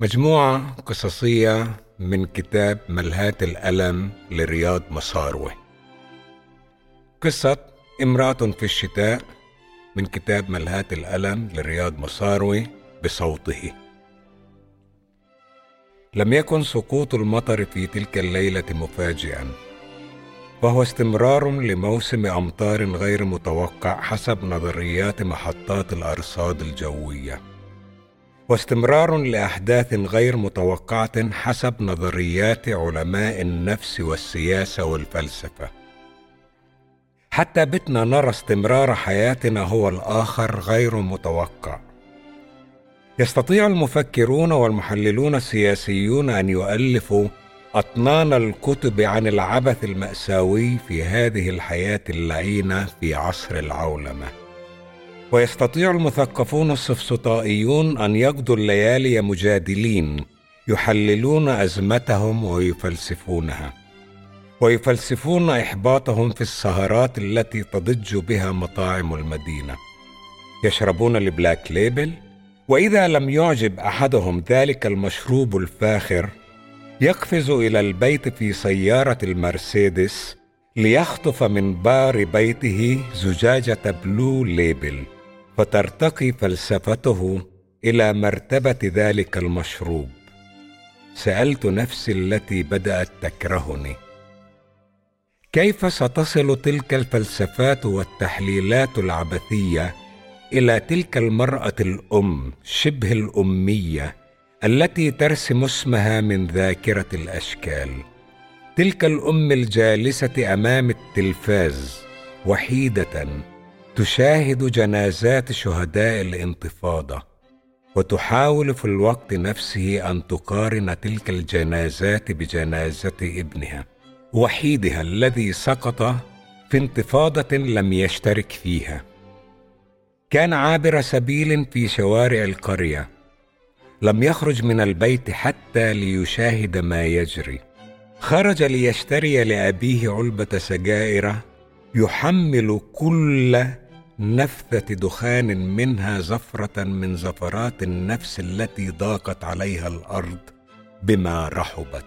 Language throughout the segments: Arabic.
مجموعة قصصية من كتاب ملهات الألم لرياض مساروي. قصة امرأة في الشتاء من كتاب ملهات الألم لرياض مساروي بصوته. لم يكن سقوط المطر في تلك الليلة مفاجئا، وهو استمرار لموسم أمطار غير متوقع حسب نظريات محطات الأرصاد الجوية، واستمرار لأحداث غير متوقعة حسب نظريات علماء النفس والسياسة والفلسفة. حتى بتنا نرى استمرار حياتنا هو الآخر غير متوقع. يستطيع المفكرون والمحللون السياسيون أن يؤلفوا أطنان الكتب عن العبث المأساوي في هذه الحياة اللعينة في عصر العولمة، ويستطيع المثقفون السفسطائيون أن يقضوا الليالي مجادلين يحللون أزمتهم ويفلسفون إحباطهم في السهرات التي تضج بها مطاعم المدينة. يشربون البلاك ليبل، وإذا لم يعجب أحدهم ذلك المشروب الفاخر يقفز إلى البيت في سيارة المرسيدس ليخطف من بار بيته زجاجة بلو ليبل، فترتقي فلسفته إلى مرتبة ذلك المشروب. سألت نفسي التي بدأت تكرهني: كيف ستصل تلك الفلسفات والتحليلات العبثية إلى تلك المرأة الأم شبه الأمية التي ترسم اسمها من ذاكرة الأشكال، تلك الأم الجالسة أمام التلفاز وحيدة تشاهد جنازات شهداء الانتفاضة، وتحاول في الوقت نفسه أن تقارن تلك الجنازات بجنازة ابنها وحيدها الذي سقط في انتفاضة لم يشترك فيها. كان عابر سبيل في شوارع القرية، لم يخرج من البيت حتى ليشاهد ما يجري. خرج ليشتري لأبيه علبة سجائر يحمل كل نفثة دخان منها زفرة من زفرات النفس التي ضاقت عليها الأرض بما رحبت.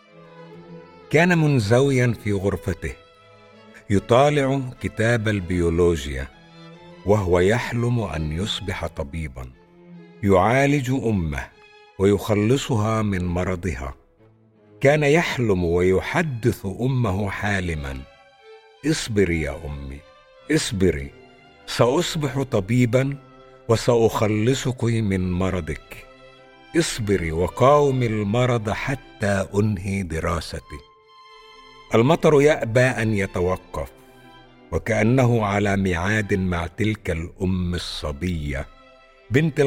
كان منزويا في غرفته يطالع كتاب البيولوجيا وهو يحلم أن يصبح طبيبا يعالج أمه ويخلصها من مرضها. كان يحلم ويحدث أمه حالما: اصبري يا أمي، اصبري، سأصبح طبيبا وسأخلصك من مرضك. اصبري وقاومي المرض حتى أنهي دراستي. المطر يأبى أن يتوقف، وكأنه على ميعاد مع تلك الأم الصبية بنت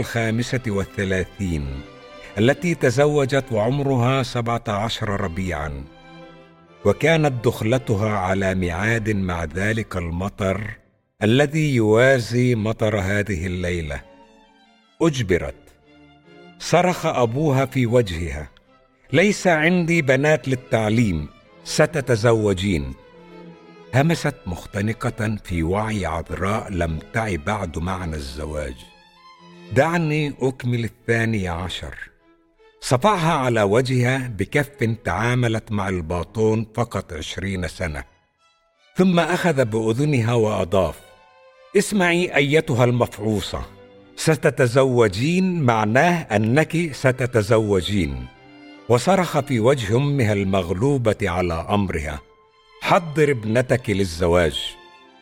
35 التي تزوجت وعمرها 17 ربيعا، وكانت دخلتها على ميعاد مع ذلك المطر الذي يوازي مطر هذه الليلة. أجبرت. صرخ أبوها في وجهها: ليس عندي بنات للتعليم، ستتزوجين. همست مختنقة في وعي عذراء لم تعي بعد معنى الزواج: دعني أكمل 12. صفعها على وجهها بكف تعاملت مع الباطون فقط 20 سنة، ثم أخذ بأذنها وأضاف: اسمعي أيتها المفعوصة، ستتزوجين معناه أنك ستتزوجين. وصرخ في وجه أمها المغلوبة على أمرها: حضر ابنتك للزواج.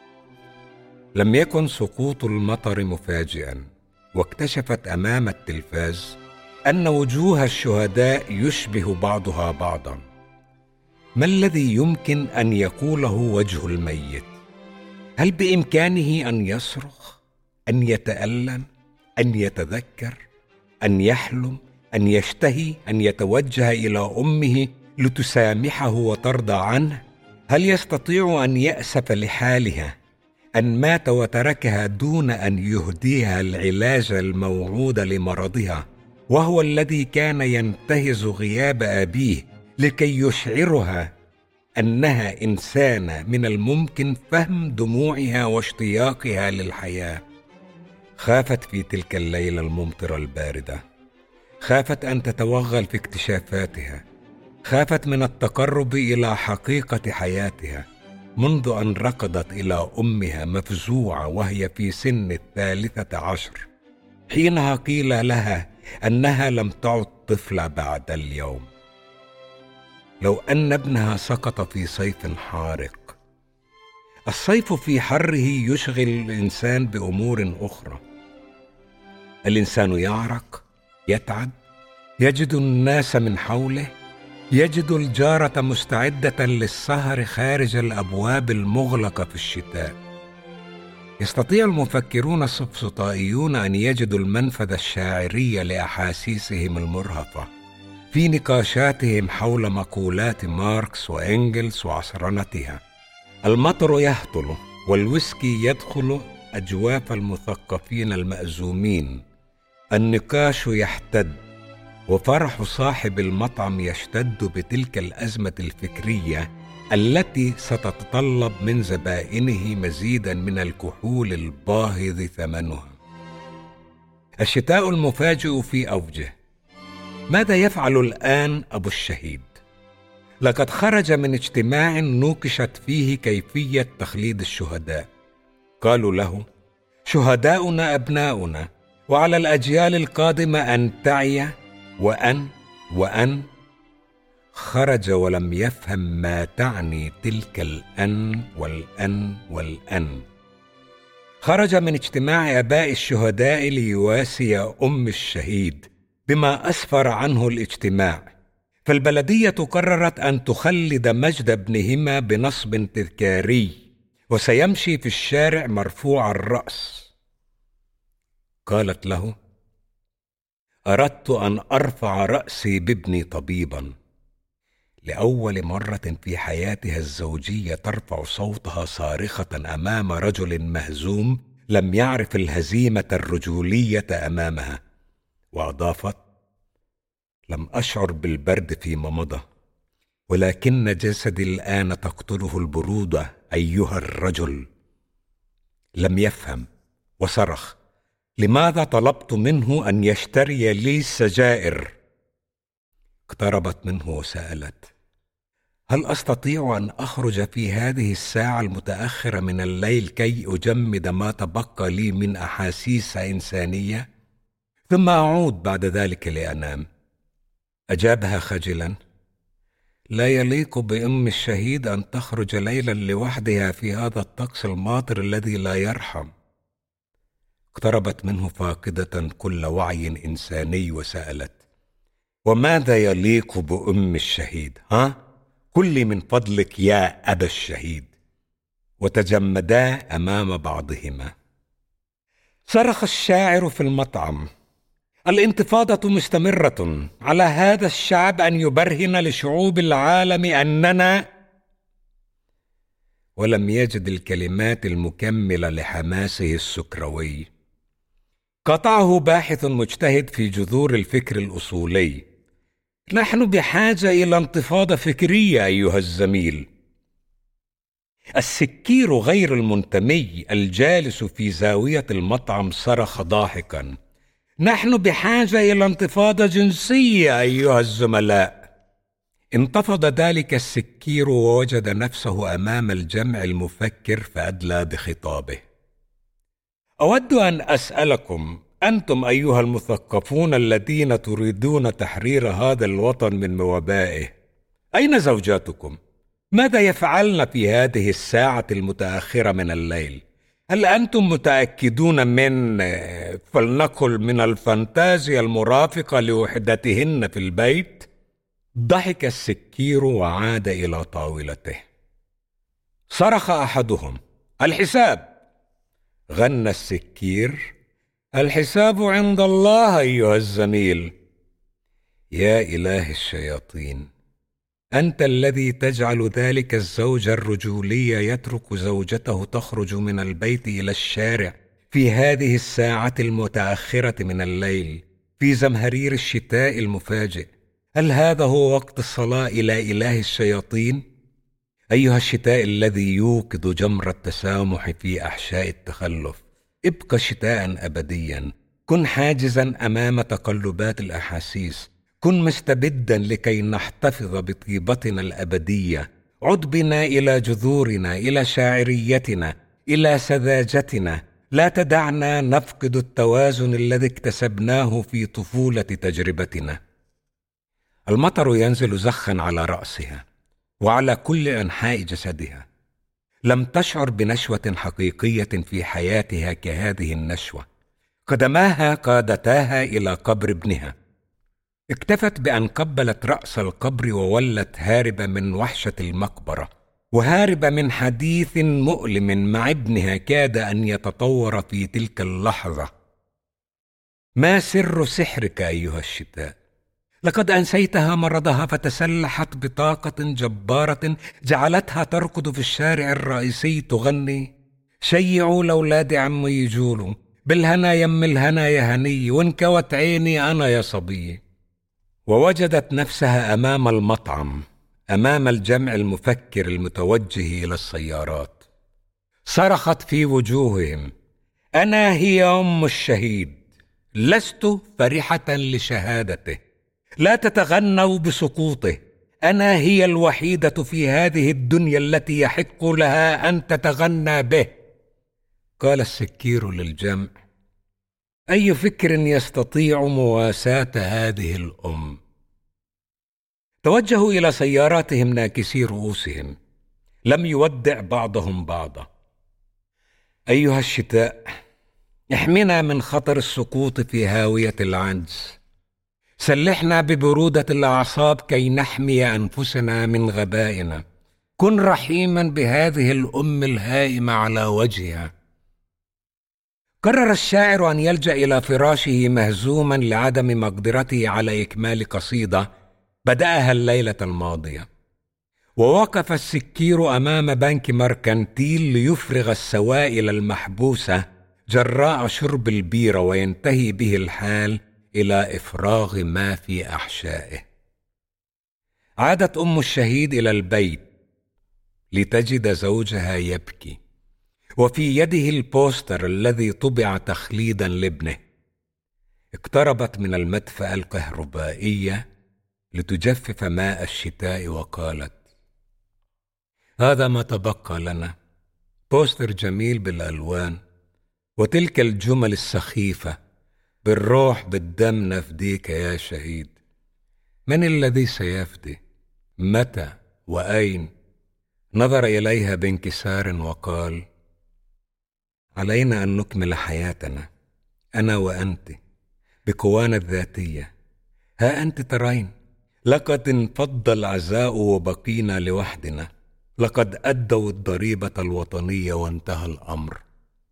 لم يكن سقوط المطر مفاجئا، واكتشفت أمام التلفاز أن وجوه الشهداء يشبه بعضها بعضا. ما الذي يمكن أن يقوله وجه الميت؟ هل بإمكانه أن يصرخ، أن يتألم، أن يتذكر، أن يحلم، أن يشتهي، أن يتوجه إلى أمه لتسامحه وترضى عنه؟ هل يستطيع أن يأسف لحالها أن مات وتركها دون أن يهديها العلاج الموعود لمرضها، وهو الذي كان ينتهز غياب أبيه لكي يشعرها أنها إنسانة من الممكن فهم دموعها واشتياقها للحياة؟ خافت في تلك الليلة الممطرة الباردة. خافت أن تتوغل في اكتشافاتها، خافت من التقرب إلى حقيقة حياتها، منذ أن ركضت إلى أمها مفزوعة وهي في سن 13، حينها قيل لها أنها لم تعد طفلة بعد اليوم. لو أن ابنها سقط في صيف حارق. الصيف في حره يشغل الإنسان بأمور أخرى. الإنسان يعرق، يتعب، يجد الناس من حوله، يجد الجارة مستعدة للسهر خارج الأبواب المغلقة في الشتاء. يستطيع المفكرون السفسطائيون أن يجدوا المنفذ الشاعري لأحاسيسهم المرهفة في نقاشاتهم حول مقولات ماركس وإنجلز وعصرنتها. المطر يهطل والويسكي يدخل أجواف المثقفين المأزومين، النقاش يحتد، وفرح صاحب المطعم يشتد بتلك الأزمة الفكرية التي ستتطلب من زبائنه مزيدا من الكحول الباهظ ثمنها. الشتاء المفاجئ في أوجه. ماذا يفعل الآن أبو الشهيد؟ لقد خرج من اجتماع نوقشت فيه كيفية تخليد الشهداء. قالوا له: شهداؤنا أبناؤنا، وعلى الأجيال القادمة أن تعي وأن. خرج ولم يفهم ما تعني تلك الأن والأن. خرج من اجتماع آباء الشهداء ليواسي أم الشهيد بما أسفر عنه الاجتماع، فالبلدية قررت أن تخلد مجد ابنهما بنصب تذكاري، وسيمشي في الشارع مرفوع الرأس. قالت له: أردت أن أرفع رأسي بابني طبيبا. لأول مرة في حياتها الزوجية ترفع صوتها صارخة أمام رجل مهزوم لم يعرف الهزيمة الرجولية أمامها، وأضافت: لم أشعر بالبرد فيما مضى، ولكن جسدي الآن تقتله البرودة أيها الرجل. لم يفهم وصرخ: لماذا طلبت منه أن يشتري لي سجائر؟ اقتربت منه وسألت: هل أستطيع أن أخرج في هذه الساعة المتأخرة من الليل كي أجمد ما تبقى لي من أحاسيس إنسانية، ثم أعود بعد ذلك لأنام؟ أجابها خجلا: لا يليق بأم الشهيد أن تخرج ليلا لوحدها في هذا الطقس الماطر الذي لا يرحم. اقتربت منه فاقدة كل وعي إنساني وسألت: وماذا يليق بأم الشهيد؟ قل لي من فضلك يا أبا الشهيد. وتجمدا أمام بعضهما. صرخ الشاعر في المطعم: الانتفاضة مستمرة، على هذا الشعب أن يبرهن لشعوب العالم أننا. ولم يجد الكلمات المكملة لحماسه السكروي. قطعه باحث مجتهد في جذور الفكر الأصولي: نحن بحاجة إلى انتفاضة فكرية أيها الزميل. السكير غير المنتمي الجالس في زاوية المطعم صرخ ضاحكا: نحن بحاجة إلى انتفاضة جنسية أيها الزملاء. انتفض ذلك السكير ووجد نفسه أمام الجمع المفكر فأدلى بخطابه: أود أن أسألكم أنتم أيها المثقفون الذين تريدون تحرير هذا الوطن من وبائه، أين زوجاتكم؟ ماذا يفعلن في هذه الساعة المتأخرة من الليل؟ هل أنتم متأكدون فلنقل من الفانتازيا المرافقة لوحدتهن في البيت؟ ضحك السكير وعاد إلى طاولته. صرخ أحدهم: الحساب! غنى السكير: الحساب عند الله أيها الزميل. يا إله الشياطين، أنت الذي تجعل ذلك الزوج الرجولي يترك زوجته تخرج من البيت إلى الشارع في هذه الساعة المتأخرة من الليل في زمهرير الشتاء المفاجئ. هل هذا هو وقت الصلاة إلى إله الشياطين؟ أيها الشتاء الذي يوقظ جمر التسامح في أحشاء التخلف، ابق شتاء أبديا، كن حاجزا أمام تقلبات الأحاسيس، كن مستبدا لكي نحتفظ بطيبتنا الأبدية. عد بنا إلى جذورنا، إلى شاعريتنا، إلى سذاجتنا. لا تدعنا نفقد التوازن الذي اكتسبناه في طفولة تجربتنا. المطر ينزل زخا على رأسها وعلى كل أنحاء جسدها. لم تشعر بنشوة حقيقية في حياتها كهذه النشوة. قدماها قادتاها إلى قبر ابنها. اكتفت بأن قبلت رأس القبر وولت هاربة من وحشة المقبرة، وهاربة من حديث مؤلم مع ابنها كاد أن يتطور في تلك اللحظة. ما سر سحرك أيها الشتاء؟ لقد أنسيتها مرضها فتسلحت بطاقة جبارة جعلتها تركض في الشارع الرئيسي تغني: شيعوا لأولاد عمي يجولوا، بالهنا يم الهنا يا هني، وانكوت عيني أنا يا صبي. ووجدت نفسها أمام المطعم، أمام الجمع المفكر المتوجه إلى السيارات. صرخت في وجوههم: أنا هي أم الشهيد، لست فرحة لشهادته. لا تتغنوا بسقوطه، أنا هي الوحيدة في هذه الدنيا التي يحق لها أن تتغنى به. قال السكير للجمع: أي فكر يستطيع مواساة هذه الأم؟ توجهوا إلى سياراتهم ناكسي رؤوسهم. لم يودع بعضهم بعضا. أيها الشتاء، احمنا من خطر السقوط في هاوية العنز. سلحنا ببرودة الأعصاب كي نحمي أنفسنا من غبائنا. كن رحيما بهذه الأم الهائمة على وجهها. قرر الشاعر أن يلجأ إلى فراشه مهزوما لعدم مقدرته على إكمال قصيدة بدأها الليلة الماضية. ووقف السكير أمام بنك مركنتيل ليفرغ السوائل المحبوسة جراء شرب البيرة، وينتهي به الحال إلى إفراغ ما في أحشائه. عادت أم الشهيد إلى البيت لتجد زوجها يبكي، وفي يده البوستر الذي طبع تخليدا لابنه. اقتربت من المدفأة الكهربائية لتجفف ماء الشتاء وقالت: هذا ما تبقى لنا، بوستر جميل بالألوان، وتلك الجمل السخيفة: بالروح بالدم نفديك يا شهيد. من الذي سيفدي؟ متى وأين؟ نظر إليها بانكسار وقال: علينا أن نكمل حياتنا، أنا وأنت، بقوانا الذاتية. ها أنت ترين، لقد انفض العزاء وبقينا لوحدنا. لقد أدوا الضريبة الوطنية وانتهى الأمر.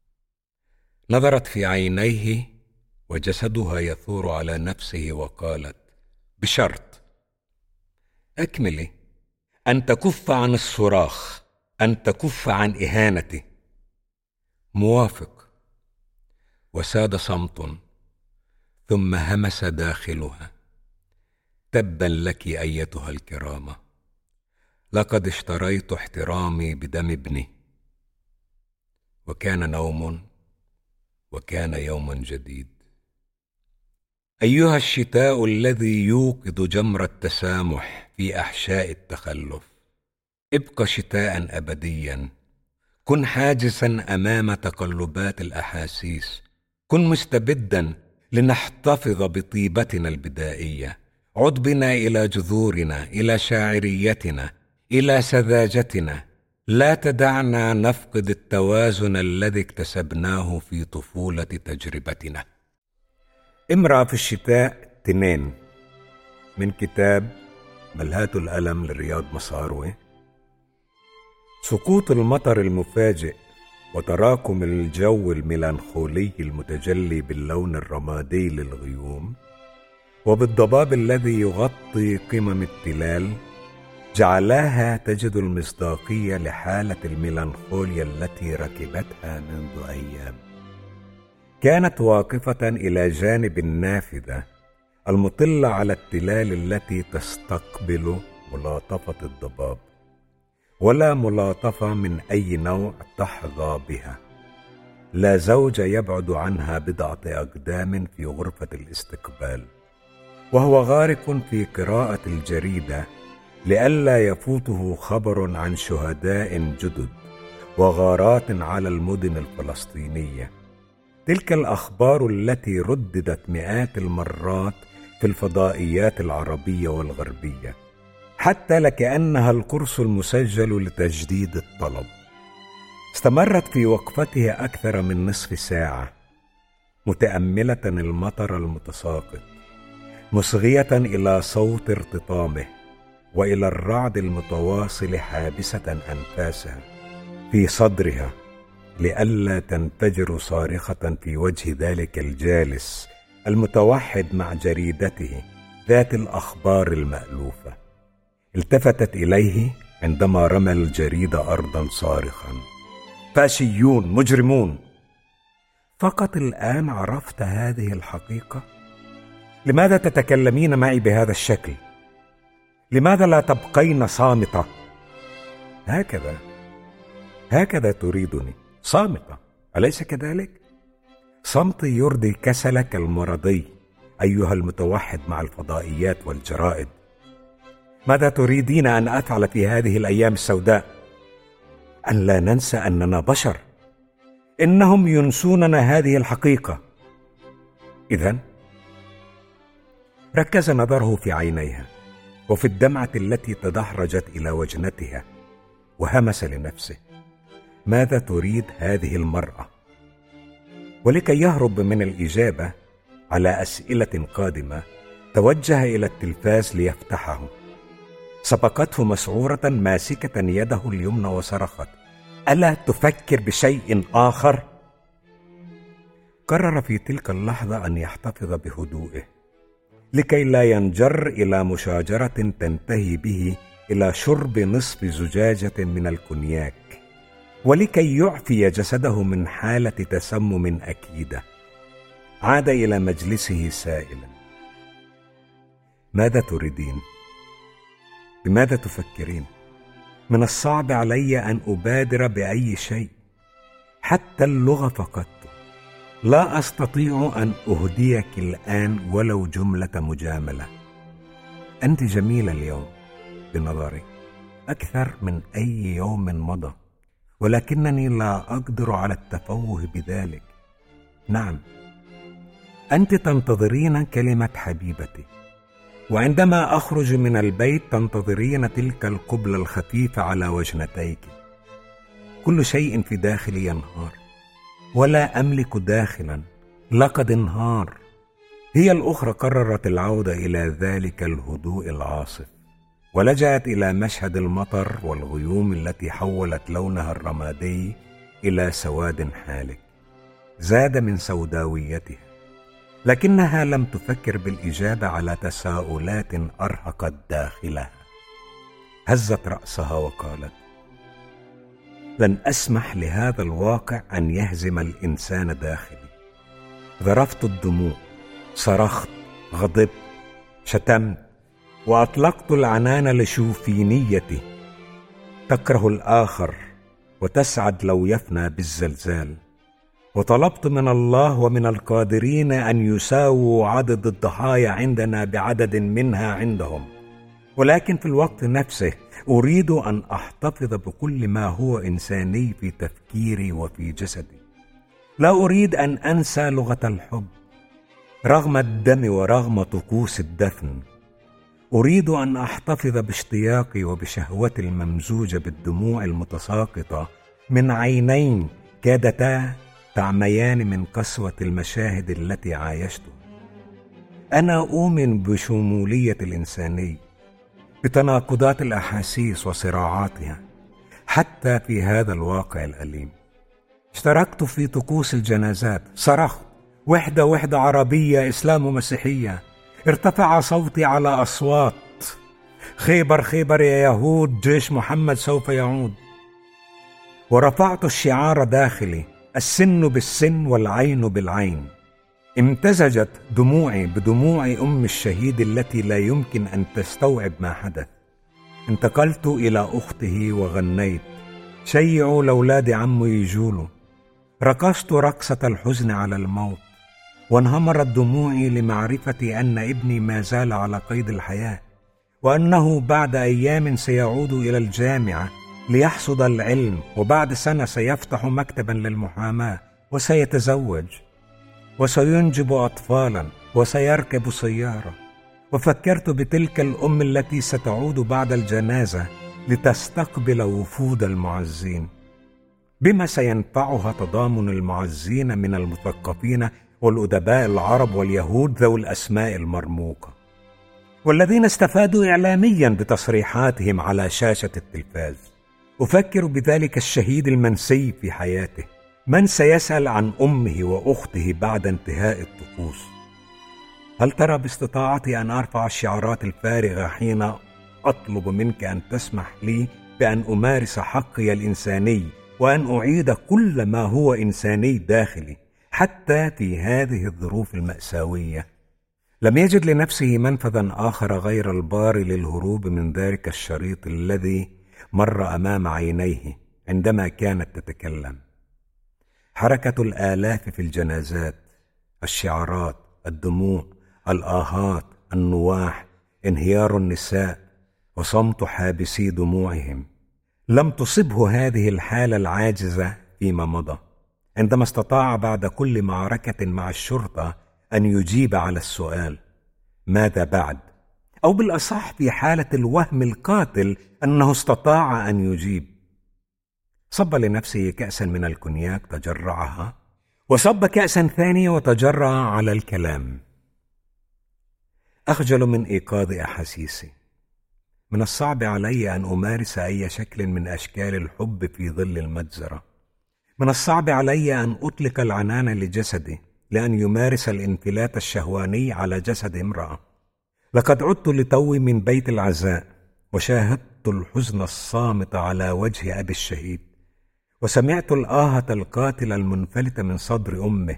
نظرت في عينيه وجسدها يثور على نفسه وقالت: بشرط. أكملي. أن تكف عن الصراخ، أن تكف عن إهانتي. موافق. وساد صمت، ثم همس داخلها: تبا لك أيتها الكرامة، لقد اشتريت احترامي بدم ابني. وكان نوم، وكان يوم جديد. أيها الشتاء الذي يوقظ جمر التسامح في أحشاء التخلف، ابق شتاء أبديا. كن حاجسا أمام تقلبات الأحاسيس. كن مستبدا لنحتفظ بطيبتنا البدائية. عد بنا إلى جذورنا، إلى شاعريتنا، إلى سذاجتنا. لا تدعنا نفقد التوازن الذي اكتسبناه في طفولة تجربتنا. امرأة في الشتاء 2 من كتاب ملهاة الألم لرياض مصاروي. سقوط المطر المفاجئ وتراكم الجو الميلانخولي المتجلي باللون الرمادي للغيوم وبالضباب الذي يغطي قمم التلال جعلاها تجد المصداقية لحالة الميلانخوليا التي ركبتها منذ أيام. كانت واقفة إلى جانب النافذة المطلة على التلال التي تستقبل ملاطفة الضباب، ولا ملاطفة من أي نوع تحظى بها. لا زوج يبعد عنها بضعة أقدام في غرفة الاستقبال، وهو غارق في قراءة الجريدة لئلا يفوته خبر عن شهداء جدد وغارات على المدن الفلسطينية. تلك الأخبار التي رددت مئات المرات في الفضائيات العربية والغربية، حتى لكأنها القرص المسجل لتجديد الطلب. استمرت في وقفتها أكثر من نصف ساعة، متأملة المطر المتساقط، مصغية إلى صوت ارتطامه وإلى الرعد المتواصل، حابسة أنفاسها في صدرها لئلا تنفجر صارخة في وجه ذلك الجالس المتوحد مع جريدته ذات الأخبار المألوفة. التفتت إليه عندما رمى الجريدة أرضا صارخا: فاشيون، مجرمون. فقط الآن عرفت هذه الحقيقة؟ لماذا تتكلمين معي بهذا الشكل؟ لماذا لا تبقين صامتة؟ هكذا تريدني، صامتة، أليس كذلك؟ صمتي يرضي كسلك المرضي أيها المتوحد مع الفضائيات والجرائد. ماذا تريدين أن أفعل في هذه الأيام السوداء؟ أن لا ننسى أننا بشر، إنهم ينسوننا هذه الحقيقة. إذن ركز نظره في عينيها وفي الدمعة التي تدحرجت إلى وجنتها، وهمس لنفسه: ماذا تريد هذه المرأة؟ ولكي يهرب من الإجابة على أسئلة قادمة توجه إلى التلفاز ليفتحه. سبقته مسعورة ماسكة يده اليمنى وصرخت: ألا تفكر بشيء آخر؟ قرر في تلك اللحظة أن يحتفظ بهدوئه لكي لا ينجر إلى مشاجرة تنتهي به إلى شرب نصف زجاجة من الكونياك، ولكي يعفي جسده من حالة تسمم أكيدة. عاد إلى مجلسه سائلا: ماذا تريدين؟ بماذا تفكرين؟ من الصعب علي أن أبادر بأي شيء، حتى اللغة فقدت. لا أستطيع أن أهديك الآن ولو جملة مجاملة. أنت جميلة اليوم بنظري أكثر من أي يوم مضى، ولكنني لا أقدر على التفوه بذلك. نعم، أنت تنتظرين كلمة حبيبتي، وعندما أخرج من البيت تنتظرين تلك القبلة الخفيفة على وجنتيك. كل شيء في داخلي ينهار، ولا أملك داخلا، لقد انهار. هي الأخرى قررت العودة إلى ذلك الهدوء العاصف، ولجأت إلى مشهد المطر والغيوم التي حولت لونها الرمادي إلى سواد حالك، زاد من سوداويتها. لكنها لم تفكر بالإجابة على تساؤلات أرهقت داخلها. هزت رأسها وقالت: لن أسمح لهذا الواقع أن يهزم الإنسان داخلي. ذرفت الدموع، صرخت، غضبت، شتمت، وأطلقت العنان لشوفينيتي. تكره الآخر وتسعد لو يفنى بالزلزال. وطلبت من الله ومن القادرين أن يساووا عدد الضحايا عندنا بعدد منها عندهم، ولكن في الوقت نفسه أريد أن أحتفظ بكل ما هو إنساني في تفكيري وفي جسدي. لا أريد أن أنسى لغة الحب رغم الدم ورغم طقوس الدفن. أريد أن أحتفظ باشتياقي وبشهوتي الممزوجة بالدموع المتساقطة من عينين كادتا تعميان من قسوة المشاهد التي عايشتها. أنا أؤمن بشمولية الإنساني، بتناقضات الأحاسيس وصراعاتها، حتى في هذا الواقع الأليم. اشتركت في طقوس الجنازات، صرخت: وحدة وحدة عربية، إسلام ومسيحية. ارتفع صوتي على أصوات: خيبر خيبر يا يهود، جيش محمد سوف يعود. ورفعت الشعار داخلي: السن بالسن والعين بالعين. امتزجت دموعي بدموع أم الشهيد التي لا يمكن أن تستوعب ما حدث. انتقلت إلى أخته وغنيت: شيعوا لأولاد عمو يجولوا. رقصت رقصة الحزن على الموت، وانهمرت دموعي لمعرفة أن ابني ما زال على قيد الحياة، وأنه بعد أيام سيعود إلى الجامعة ليحصد العلم، وبعد سنة سيفتح مكتبا للمحاماة وسيتزوج وسينجب أطفالا وسيركب سيارة. وفكرت بتلك الأم التي ستعود بعد الجنازة لتستقبل وفود المعزين، بما سينفعها تضامن المعزين من المثقفين والأدباء العرب واليهود ذوي الأسماء المرموقة، والذين استفادوا إعلاميا بتصريحاتهم على شاشة التلفاز. أفكر بذلك الشهيد المنسي في حياته، من سيسأل عن أمه وأخته بعد انتهاء الطقوس؟ هل ترى باستطاعتي أن أرفع الشعارات الفارغة حين أطلب منك أن تسمح لي بأن أمارس حقي الإنساني وأن أعيد كل ما هو إنساني داخلي حتى في هذه الظروف المأساوية؟ لم يجد لنفسه منفذا آخر غير البار للهروب من ذلك الشريط الذي مر أمام عينيه عندما كانت تتكلم. حركة الآلاف في الجنازات، الشعارات، الدموع، الآهات، النواح، انهيار النساء، وصمت حابسي دموعهم. لم تصبه هذه الحالة العاجزة فيما مضى، عندما استطاع بعد كل معركة مع الشرطة أن يجيب على السؤال ماذا بعد؟ أو بالأصح في حالة الوهم القاتل أنه استطاع أن يجيب. صب لنفسه كأسا من الكونياك تجرعها، وصب كأسا ثانية وتجرع على الكلام. أخجل من إيقاظ أحاسيسي. من الصعب علي أن أمارس أي شكل من أشكال الحب في ظل المجزرة. من الصعب علي أن أطلق العنان لجسدي لأن يمارس الانفلات الشهواني على جسد امرأة. لقد عدت لتوي من بيت العزاء، وشاهدت الحزن الصامت على وجه أبي الشهيد، وسمعت الآهة القاتلة المنفلتة من صدر أمه.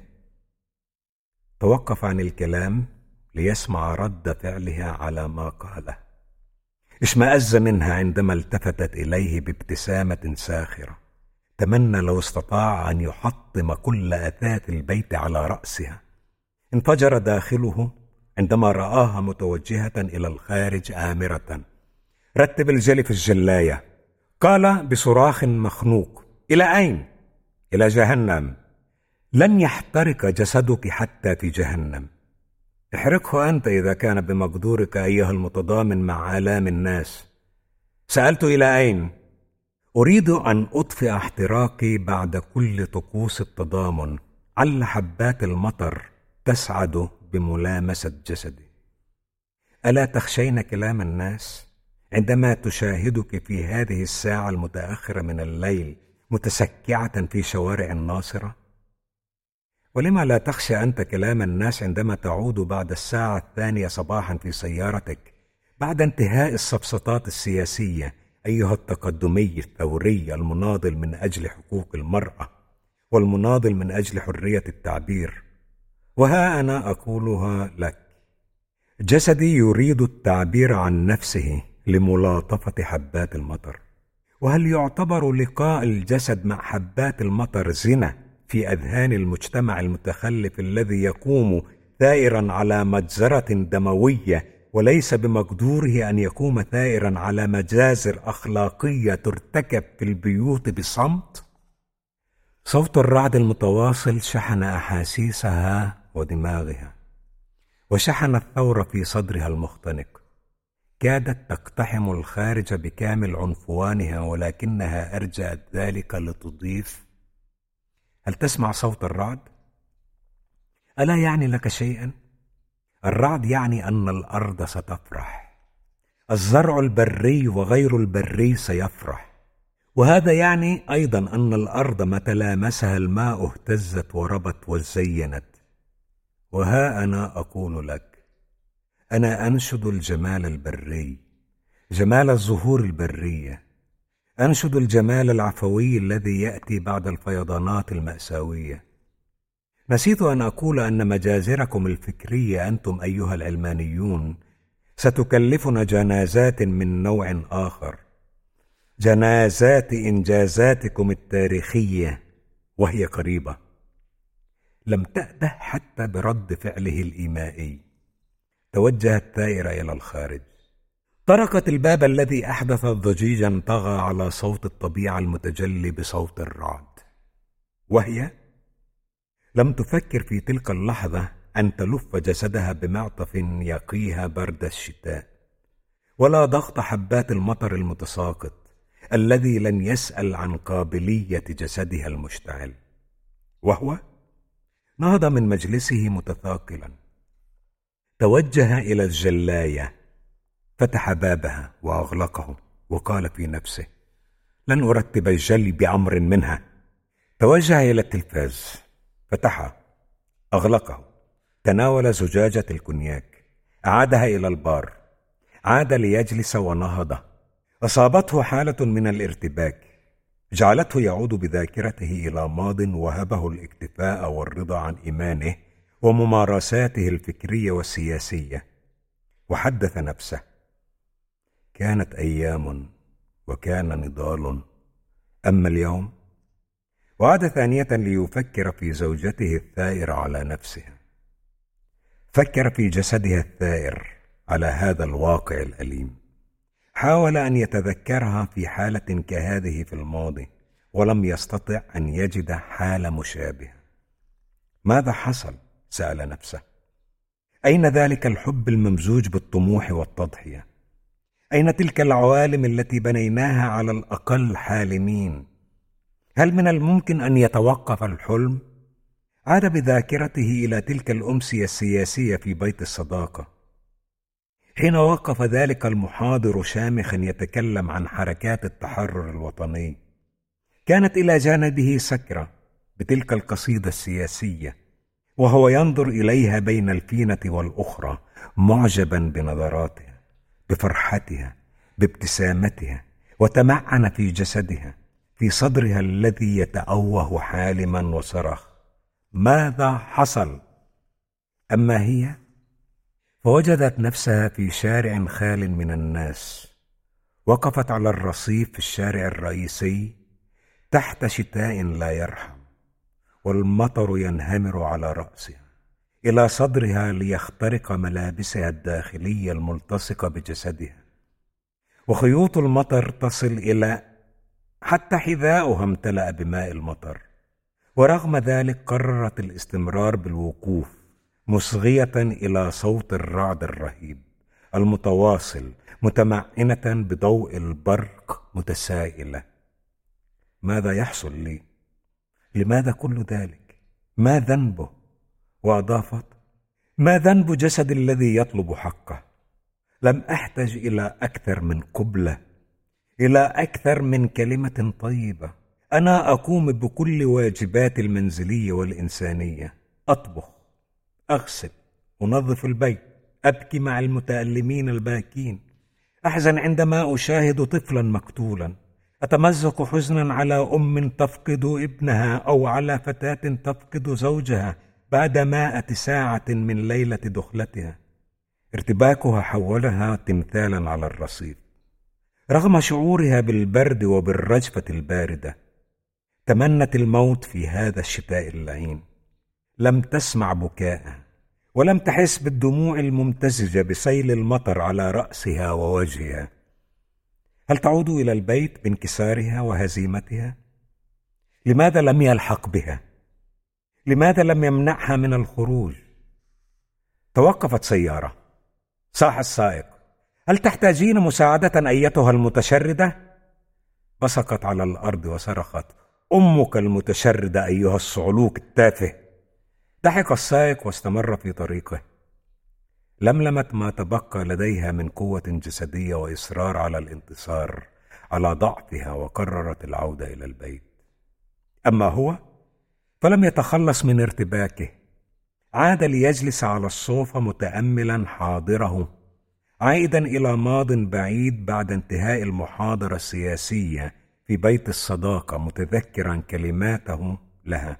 توقف عن الكلام ليسمع رد فعلها على ما قاله. اشمأز منها عندما التفتت إليه بابتسامة ساخرة. تمنى لو استطاع أن يحطم كل أثاث البيت على رأسها. انفجر داخله عندما رآها متوجهة إلى الخارج آمرة. رتب الجلي في الجلاية، قال بصراخ مخنوق. إلى أين؟ إلى جهنم. لن يحترق جسدك حتى في جهنم. احرقه أنت إذا كان بمقدورك أيها المتضامن مع آلام الناس. سألت إلى أين؟ أريد أن أطفئ احتراقي بعد كل طقوس التضامن، عل حبات المطر تسعد بملامسة جسدي. ألا تخشين كلام الناس عندما تشاهدك في هذه الساعة المتأخرة من الليل متسكعة في شوارع الناصرة؟ ولما لا تخشى أنت كلام الناس عندما تعود بعد الساعة 2 صباحا في سيارتك بعد انتهاء السفسطات السياسية أيها التقدمي الثوري المناضل من أجل حقوق المرأة والمناضل من أجل حرية التعبير؟ وها أنا أقولها لك. جسدي يريد التعبير عن نفسه لملاطفة حبات المطر. وهل يعتبر لقاء الجسد مع حبات المطر زنا في أذهان المجتمع المتخلف الذي يقوم ثائرا على مجزرة دموية وليس بمقدوره أن يقوم ثائرا على مجازر أخلاقية ترتكب في البيوت بصمت؟ صوت الرعد المتواصل شحن أحاسيسها ودماغها، وشحن الثورة في صدرها المختنق. كادت تقتحم الخارج بكامل عنفوانها، ولكنها أرجأت ذلك لتضيف: هل تسمع صوت الرعد؟ ألا يعني لك شيئا؟ الرعد يعني أن الأرض ستفرح، الزرع البري وغير البري سيفرح، وهذا يعني أيضا أن الأرض متى لامسها الماء اهتزت وربت وزينت. وها أنا أقول لك، أنا أنشد الجمال البري، جمال الزهور البرية، أنشد الجمال العفوي الذي يأتي بعد الفيضانات المأساوية. نسيت أن أقول أن مجازركم الفكرية أنتم أيها العلمانيون ستكلفنا جنازات من نوع آخر، جنازات إنجازاتكم التاريخية وهي قريبة. لم تأبه حتى برد فعله الإيمائي. توجهت ثائرة إلى الخارج، طرقت الباب الذي أحدث ضجيجا طغى على صوت الطبيعة المتجلي بصوت الرعد، وهي لم تفكر في تلك اللحظة أن تلف جسدها بمعطف يقيها برد الشتاء، ولا ضغط حبات المطر المتساقط الذي لن يسأل عن قابلية جسدها المشتعل. وهو نهض من مجلسه متثاقلا، توجه إلى الجلاية، فتح بابها وأغلقه، وقال في نفسه: لن أرتب الجلي بأمر منها. توجه إلى التلفاز، فتحه، أغلقه، تناول زجاجة الكونياك، أعادها إلى البار، عاد ليجلس ونهض. أصابته حالة من الارتباك جعلته يعود بذاكرته إلى ماض وهبه الاكتفاء والرضا عن إيمانه وممارساته الفكرية والسياسية، وحدث نفسه: كانت أيام وكان نضال، أما اليوم. وعاد ثانية ليفكر في زوجته الثائرة على نفسها، فكر في جسدها الثائر على هذا الواقع الأليم. حاول أن يتذكرها في حالة كهذه في الماضي، ولم يستطع أن يجد حالة مشابهة. ماذا حصل؟ سأل نفسه. أين ذلك الحب الممزوج بالطموح والتضحية؟ أين تلك العوالم التي بنيناها على الأقل حالمين؟ هل من الممكن أن يتوقف الحلم؟ عاد بذاكرته إلى تلك الأمسية السياسية في بيت الصداقة، حين وقف ذلك المحاضر شامخا يتكلم عن حركات التحرر الوطني. كانت إلى جانبه سكرة بتلك القصيدة السياسية، وهو ينظر إليها بين الفينة والأخرى، معجبا بنظراتها، بفرحتها، بابتسامتها، وتمعن في جسدها، في صدرها الذي يتأوه حالما وصرخ: ماذا حصل؟ أما هي فوجدت نفسها في شارع خال من الناس، وقفت على الرصيف في الشارع الرئيسي تحت شتاء لا يرحم، والمطر ينهمر على رأسها إلى صدرها ليخترق ملابسها الداخلية الملتصقة بجسدها، وخيوط المطر تصل إلى حتى حذاؤها امتلأ بماء المطر. ورغم ذلك قررت الاستمرار بالوقوف، مصغية إلى صوت الرعد الرهيب المتواصل، متمعنة بضوء البرق، متسائلة: ماذا يحصل لي؟ لماذا كل ذلك؟ ما ذنبه؟ وأضافت: ما ذنب جسد الذي يطلب حقه؟ لم أحتج إلى أكثر من قبلة، إلى أكثر من كلمة طيبة. أنا أقوم بكل واجبات المنزلية والإنسانية، أطبخ، أغسل، أنظف البيت، أبكي مع المتألمين الباكين، أحزن عندما أشاهد طفلا مقتولا، أتمزق حزنا على أم تفقد ابنها، أو على فتاة تفقد زوجها بعد 100 ساعة من ليلة دخلتها. ارتباكها حولها تمثالا على الرصيف. رغم شعورها بالبرد وبالرجفة الباردة، تمنت الموت في هذا الشتاء اللعين. لم تسمع بكاءها، ولم تحس بالدموع الممتزجة بسيل المطر على رأسها ووجهها. هل تعود إلى البيت بانكسارها وهزيمتها؟ لماذا لم يلحق بها؟ لماذا لم يمنعها من الخروج؟ توقفت سيارة. صاح السائق: هل تحتاجين مساعدة أيتها المتشردة؟ بصقت على الأرض وصرخت: أمك المتشردة أيها الصعلوك التافه. ضحك السائق واستمر في طريقه. لملمت ما تبقى لديها من قوة جسدية وإصرار على الانتصار على ضعفها، وقررت العودة إلى البيت. أما هو فلم يتخلص من ارتباكه. عاد ليجلس على الصوفة متأملا حاضره، عائدا إلى ماض بعيد بعد انتهاء المحاضرة السياسية في بيت الصداقة، متذكرا كلماته لها: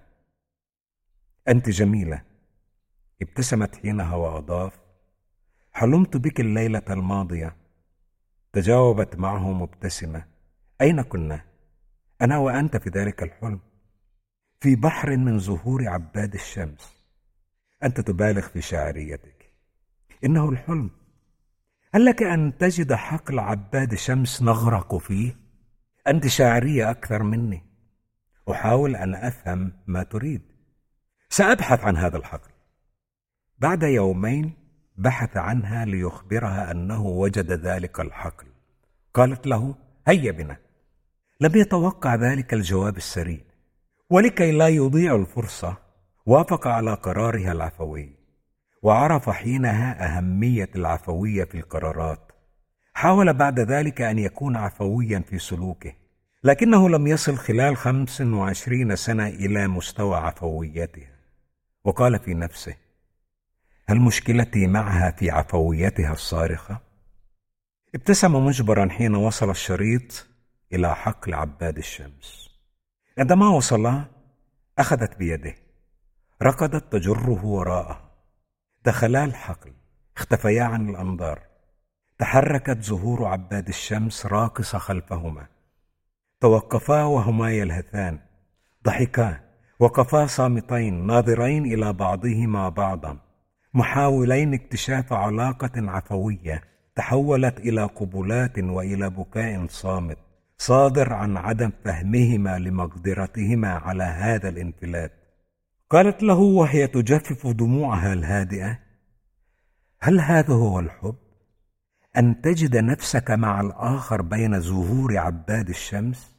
أنت جميلة. ابتسمت حينها وأضاف: حلمت بك الليلة الماضية. تجاوبت معه مبتسمة: أين كنا؟ أنا وأنت في ذلك الحلم. في بحر من زهور عباد الشمس. أنت تبالغ في شاعريتك، إنه الحلم. هل لك أن تجد حقل عباد شمس نغرق فيه؟ أنت شاعرية أكثر مني. أحاول أن أفهم ما تريد. سأبحث عن هذا الحقل. بعد يومين بحث عنها ليخبرها أنه وجد ذلك الحقل. قالت له: هيا بنا. لم يتوقع ذلك الجواب السريع، ولكي لا يضيع الفرصة وافق على قرارها العفوي، وعرف حينها أهمية العفوية في القرارات. حاول بعد ذلك أن يكون عفويا في سلوكه، لكنه لم يصل خلال 25 سنة إلى مستوى عفويتها. وقال في نفسه: هل مشكلتي معها في عفويتها الصارخة؟ ابتسم مجبرا حين وصل الشريط إلى حقل عباد الشمس. عندما وصل أخذت بيده، ركضت تجره وراءه. دخلا الحقل، اختفيا عن الأنظار. تحركت زهور عباد الشمس راقصة خلفهما. توقفا وهما يلهثان، ضحكا، وقفا صامتين ناظرين إلى بعضهما بعضا، محاولين اكتشاف علاقة عفوية تحولت إلى قبلات وإلى بكاء صامت صادر عن عدم فهمهما لمقدرتهما على هذا الانفلات. قالت له وهي تجفف دموعها الهادئة: هل هذا هو الحب؟ أن تجد نفسك مع الآخر بين زهور عباد الشمس؟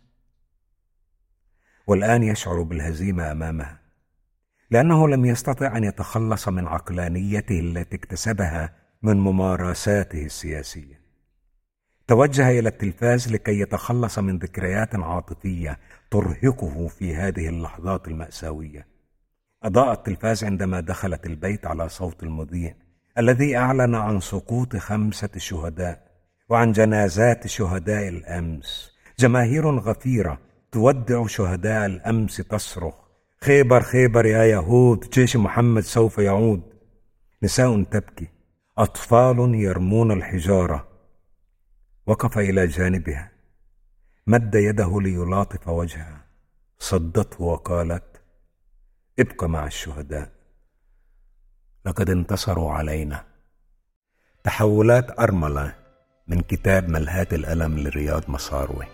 والآن يشعر بالهزيمة أمامها، لأنه لم يستطع أن يتخلص من عقلانيته التي اكتسبها من ممارساته السياسية. توجه إلى التلفاز لكي يتخلص من ذكريات عاطفية ترهقه في هذه اللحظات المأساوية. أضاء التلفاز عندما دخلت البيت على صوت المذيع الذي أعلن عن سقوط 5 شهداء وعن جنازات شهداء الأمس. جماهير غفيرة تودع شهداء الأمس تصرخ: خيبر خيبر يا يهود، جيش محمد سوف يعود. نساء تبكي، أطفال يرمون الحجارة. وقف إلى جانبها، مد يده ليلاطف وجهها، صدته وقالت: ابق مع الشهداء، لقد انتصروا علينا. تحولات أرملة من كتاب ملهات الألم لرياض مصاروي.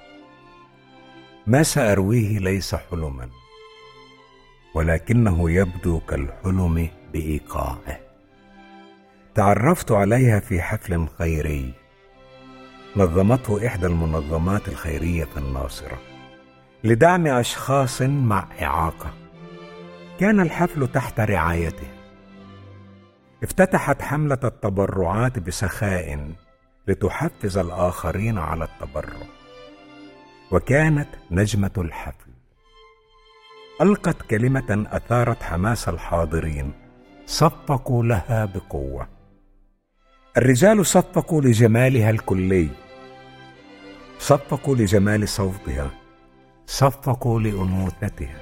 ما سأرويه ليس حلما، ولكنه يبدو كالحلم بإيقاعه. تعرفت عليها في حفل خيري نظمته إحدى المنظمات الخيرية في الناصرة لدعم أشخاص مع إعاقة. كان الحفل تحت رعايته. افتتحت حملة التبرعات بسخاء لتحفز الآخرين على التبرع، وكانت نجمة الحفل. ألقت كلمة أثارت حماس الحاضرين، صفقوا لها بقوة. الرجال صفقوا لجمالها الكلي، صفقوا لجمال صوتها، صفقوا لأنوثتها.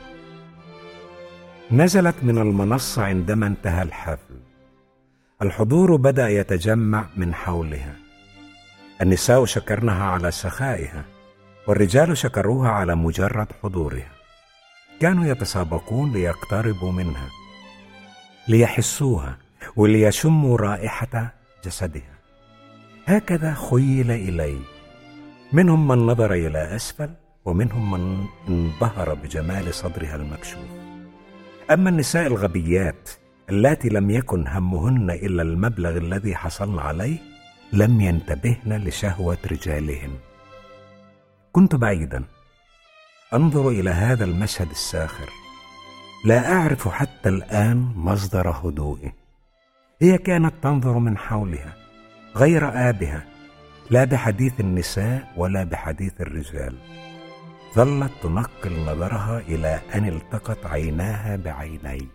نزلت من المنصة عندما انتهى الحفل. الحضور بدأ يتجمع من حولها. النساء شكرنها على سخائها، والرجال شكروها على مجرد حضورها. كانوا يتسابقون ليقتربوا منها، ليحسوها وليشموا رائحة جسدها. هكذا خيل إلي. منهم من نظر إلى أسفل، ومنهم من انبهر بجمال صدرها المكشوف. أما النساء الغبيات اللاتي لم يكن همهن إلا المبلغ الذي حصلن عليه لم ينتبهن لشهوة رجالهن. كنت بعيدا أنظر إلى هذا المشهد الساخر، لا أعرف حتى الآن مصدر هدوئي. هي كانت تنظر من حولها غير آبها، لا بحديث النساء ولا بحديث الرجال. ظلت تنقل نظرها إلى أن التقت عيناها بعيني.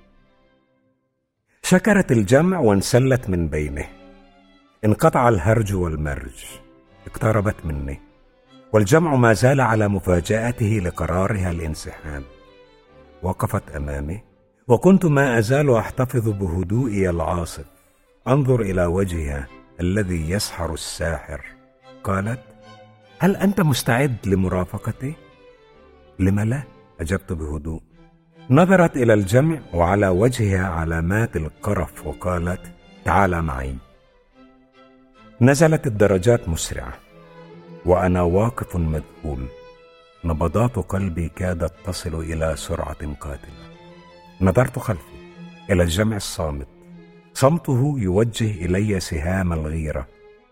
شكرت الجمع وانسلت من بينه. انقطع الهرج والمرج. اقتربت مني، والجمع ما زال على مفاجأته لقرارها الانسحاب. وقفت أمامي، وكنت ما أزال أحتفظ بهدوئي العاصف، أنظر إلى وجهها الذي يسحر الساحر. قالت: هل أنت مستعد لمرافقتي؟ لم لا؟ أجبت بهدوء. نظرت إلى الجمع وعلى وجهها علامات القرف وقالت: تعال معي. نزلت الدرجات مسرعة وأنا واقف مذهول، نبضات قلبي كادت تصل إلى سرعة قاتلة. نظرت خلفي إلى الجمع الصامت، صمته يوجه إلي سهام الغيرة.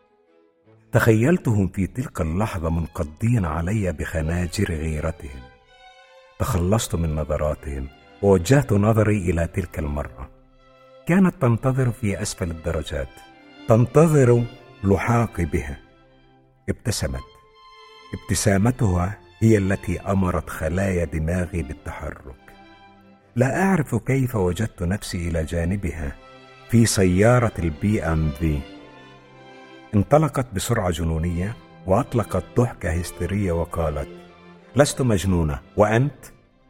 تخيلتهم في تلك اللحظة منقضين علي بخناجر غيرتهم. تخلصت من نظراتهم ووجهت نظري إلى تلك المرأة. كانت تنتظر في أسفل الدرجات، تنتظر لحاقي بها. ابتسمت. ابتسامتها هي التي أمرت خلايا دماغي بالتحرك. لا أعرف كيف وجدت نفسي إلى جانبها في سيارة الBMW. انطلقت بسرعة جنونية وأطلقت ضحكة هستيرية وقالت: لست مجنونة، وأنت؟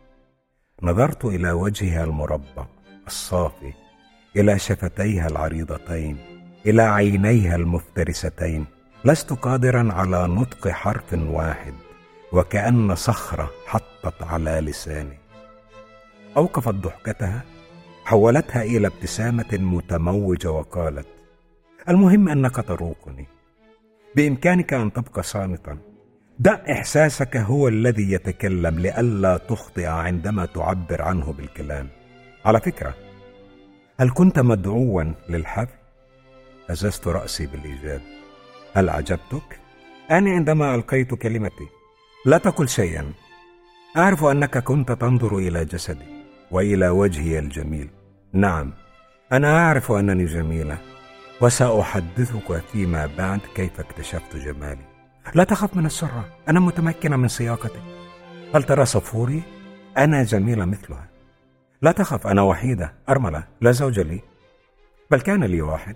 نظرت إلى وجهها المربع الصافي، إلى شفتيها العريضتين، إلى عينيها المفترستين. لست قادرا على نطق حرف واحد، وكأن صخرة حطت على لساني. أوقفت ضحكتها، حولتها إلى ابتسامة متموجة وقالت: المهم أنك تروقني. بإمكانك أن تبقى صامتا. دع إحساسك هو الذي يتكلم لئلا تخطئ عندما تعبر عنه بالكلام. على فكرة، هل كنت مدعوا للحفل؟ هززت رأسي بالإيجاب. هل أعجبتك؟ أنا عندما ألقيت كلمتي. لا تقل شيئا. أعرف أنك كنت تنظر إلى جسدي وإلى وجهي الجميل. نعم، أنا أعرف أنني جميلة، وسأحدثك فيما بعد كيف اكتشفت جمالي. لا تخف من السرعة، أنا متمكنة من سياقتي. هل ترى صفوري؟ أنا جميلة مثلها. لا تخف، أنا وحيدة أرملة، لا زوج لي، بل كان لي واحد.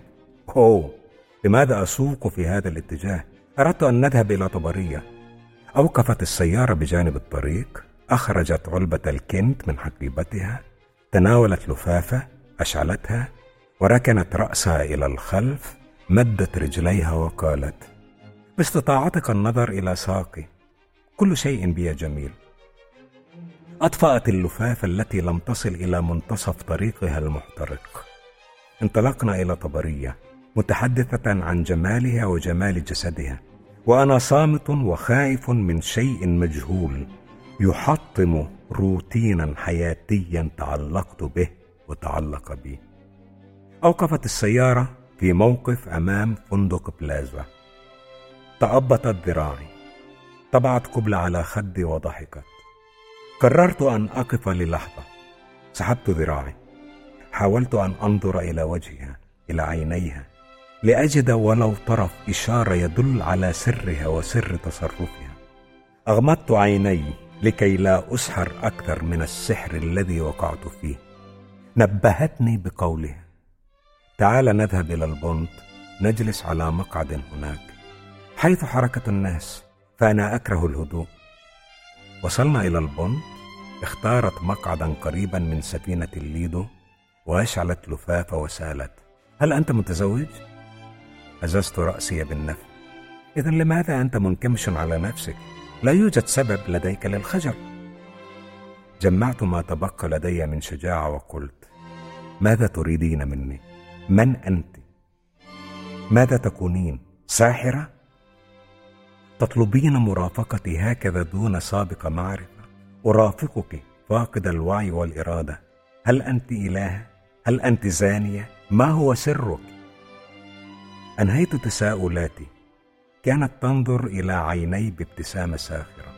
لماذا أسوق في هذا الاتجاه؟ أردت أن نذهب إلى طبرية. أوقفت السيارة بجانب الطريق، أخرجت علبة الكنت من حقيبتها، تناولت لفافة، أشعلتها، وركنت رأسها إلى الخلف، مدت رجليها وقالت: باستطاعتك النظر إلى ساقي، كل شيء بي جميل. أطفأت اللفافة التي لم تصل إلى منتصف طريقها المحترق. انطلقنا إلى طبرية، متحدثة عن جمالها وجمال جسدها، وأنا صامت وخائف من شيء مجهول يحطم روتينا حياتيا تعلقت به وتعلق بي. أوقفت السيارة في موقف أمام فندق بلازا. تأبطت ذراعي، طبعت قبلة على خدي وضحكت. قررت أن أقف للحظة. سحبت ذراعي، حاولت أن أنظر إلى وجهها، إلى عينيها، لأجد ولو طرف إشارة يدل على سرها وسر تصرفها. أغمضت عيني لكي لا أسحر أكثر من السحر الذي وقعت فيه. نبهتني بقولها: تعال نذهب إلى البونت، نجلس على مقعد هناك حيث حركة الناس، فأنا أكره الهدوء. وصلنا إلى البونت، اختارت مقعدا قريبا من سفينة الليدو، وأشعلت لفافة وسألت: هل أنت متزوج؟ هززت رأسي بالنفي. إذن لماذا أنت منكمش على نفسك؟ لا يوجد سبب لديك للخجل. جمعت ما تبقى لدي من شجاعة وقلت: ماذا تريدين مني؟ من أنت؟ ماذا تكونين؟ ساحرة؟ تطلبين مرافقتي هكذا دون سابق معرفة؟ أرافقك فاقد الوعي والإرادة. هل أنت إلهة؟ هل أنت زانية؟ ما هو سرك؟ أنهيت تساؤلاتي. كانت تنظر إلى عيني بابتسامة ساخرة.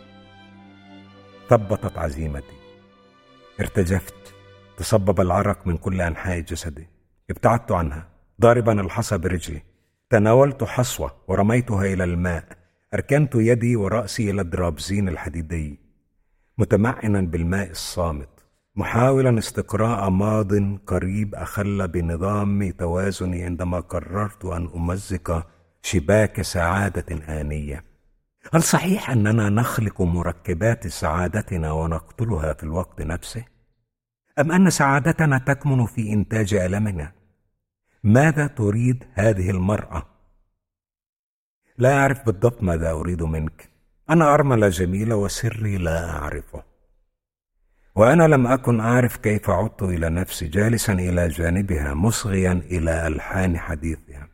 ثبطت عزيمتي. ارتجفت، تصبب العرق من كل أنحاء جسدي. ابتعدت عنها ضاربا الحصى برجلي. تناولت حصوة ورميتها إلى الماء. أركنت يدي ورأسي إلى الدرابزين الحديدي، متمعنا بالماء الصامت، محاولا استقراء ماض قريب أخل بنظام توازني عندما قررت أن أمزق شباك سعادة آنية. هل صحيح أننا نخلق مركبات سعادتنا ونقتلها في الوقت نفسه؟ أم أن سعادتنا تكمن في إنتاج ألمنا؟ ماذا تريد هذه المرأة؟ لا أعرف بالضبط ماذا أريد منك. أنا أرملة جميلة وسري لا أعرفه. وأنا لم أكن أعرف كيف عدت إلى نفسي جالسا إلى جانبها مصغيا إلى ألحان حديثها.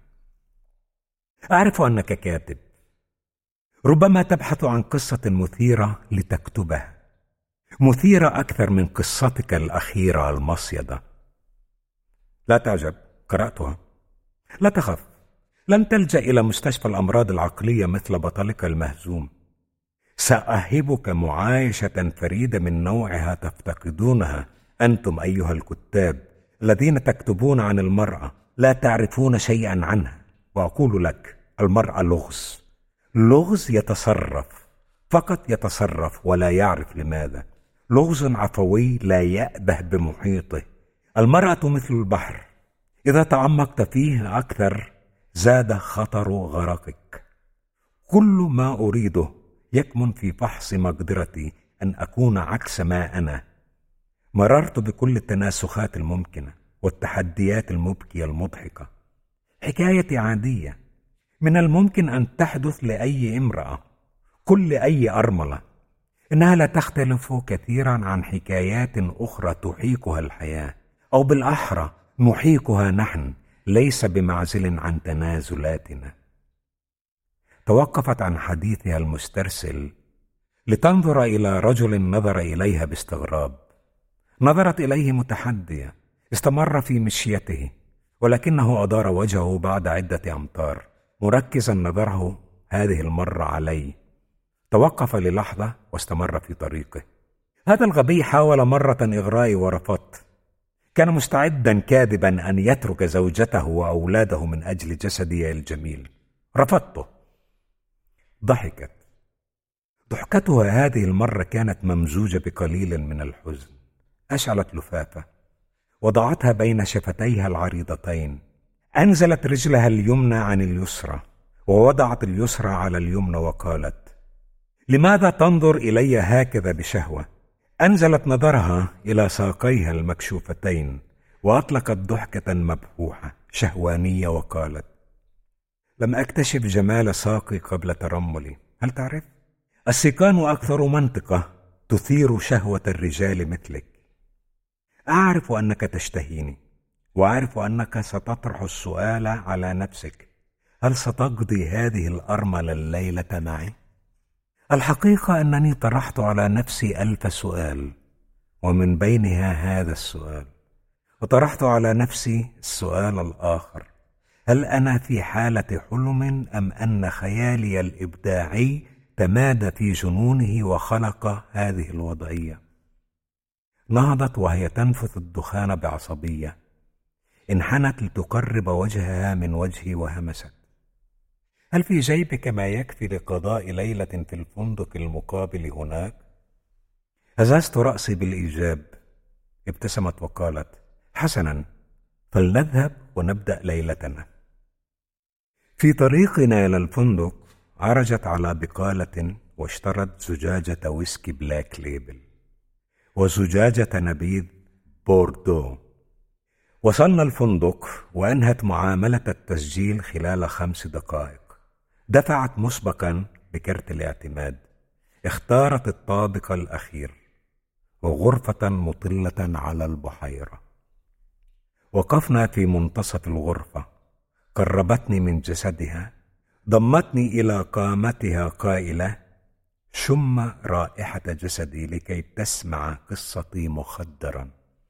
أعرف أنك كاتب، ربما تبحث عن قصة مثيرة لتكتبها، مثيرة أكثر من قصتك الأخيرة المصيدة. لا تعجب، قرأتها. لا تخف، لن تلجأ إلى مستشفى الأمراض العقلية مثل بطلك المهزوم. سأهبك معايشة فريدة من نوعها تفتقدونها أنتم أيها الكتاب الذين تكتبون عن المرأة لا تعرفون شيئا عنها. وأقول لك، المرأة لغز، لغز يتصرف، فقط يتصرف ولا يعرف لماذا. لغز عفوي لا يأبه بمحيطه. المرأة مثل البحر، إذا تعمقت فيه أكثر زاد خطر غرقك. كل ما أريده يكمن في فحص مقدرتي أن أكون عكس ما أنا. مررت بكل التناسخات الممكنة والتحديات المبكية المضحكة. حكايتي عادية، من الممكن أن تحدث لأي امرأة، كل أي أرملة. إنها لا تختلف كثيرا عن حكايات أخرى تحيكها الحياة، أو بالأحرى نحيكها نحن، ليس بمعزل عن تنازلاتنا. توقفت عن حديثها المسترسل لتنظر إلى رجل نظر إليها باستغراب. نظرت إليه متحدية، استمر في مشيته، ولكنه أدار وجهه بعد عدة أمتار مركزا نظره هذه المرة علي. توقف للحظة واستمر في طريقه. هذا الغبي حاول مرة إغرائي ورفضت. كان مستعدا كاذبا أن يترك زوجته وأولاده من أجل جسدي الجميل. رفضته. ضحكت. ضحكتها هذه المرة كانت ممزوجة بقليل من الحزن. أشعلت لفافة وضعتها بين شفتيها العريضتين. أنزلت رجلها اليمنى عن اليسرى ووضعت اليسرى على اليمنى وقالت: لماذا تنظر إلي هكذا بشهوة؟ أنزلت نظرها إلى ساقيها المكشوفتين وأطلقت ضحكة مبحوحة شهوانية وقالت: لم أكتشف جمال ساقي قبل ترملي. هل تعرف؟ السيقان أكثر منطقة تثير شهوة الرجال مثلك. أعرف أنك تشتهيني، وأعرف أنك ستطرح السؤال على نفسك: هل ستقضي هذه الأرملة الليلة معي؟ الحقيقة أنني طرحت على نفسي 1000 سؤال، ومن بينها هذا السؤال. وطرحت على نفسي السؤال الآخر: هل أنا في حالة حلم أم أن خيالي الإبداعي تمادى في جنونه وخلق هذه الوضعية؟ نهضت وهي تنفث الدخان بعصبية. انحنت لتقرب وجهها من وجهي وهمست: هل في جيبك ما يكفي لقضاء ليلة في الفندق المقابل هناك؟ هززت رأسي بالإيجاب. ابتسمت وقالت: حسنا، فلنذهب ونبدأ ليلتنا. في طريقنا إلى الفندق عرجت على بقالة واشترت زجاجة ويسكي بلاك ليبل وزجاجة نبيذ بوردو. وصلنا الفندق وأنهت معاملة التسجيل خلال 5 دقائق. دفعت مسبقا بكرت الاعتماد. اختارت الطابق الأخير وغرفة مطلة على البحيرة. وقفنا في منتصف الغرفة. قربتني من جسدها، ضمتني إلى قامتها قائلة: شم رائحة جسدي لكي تسمع قصتي مخدرا.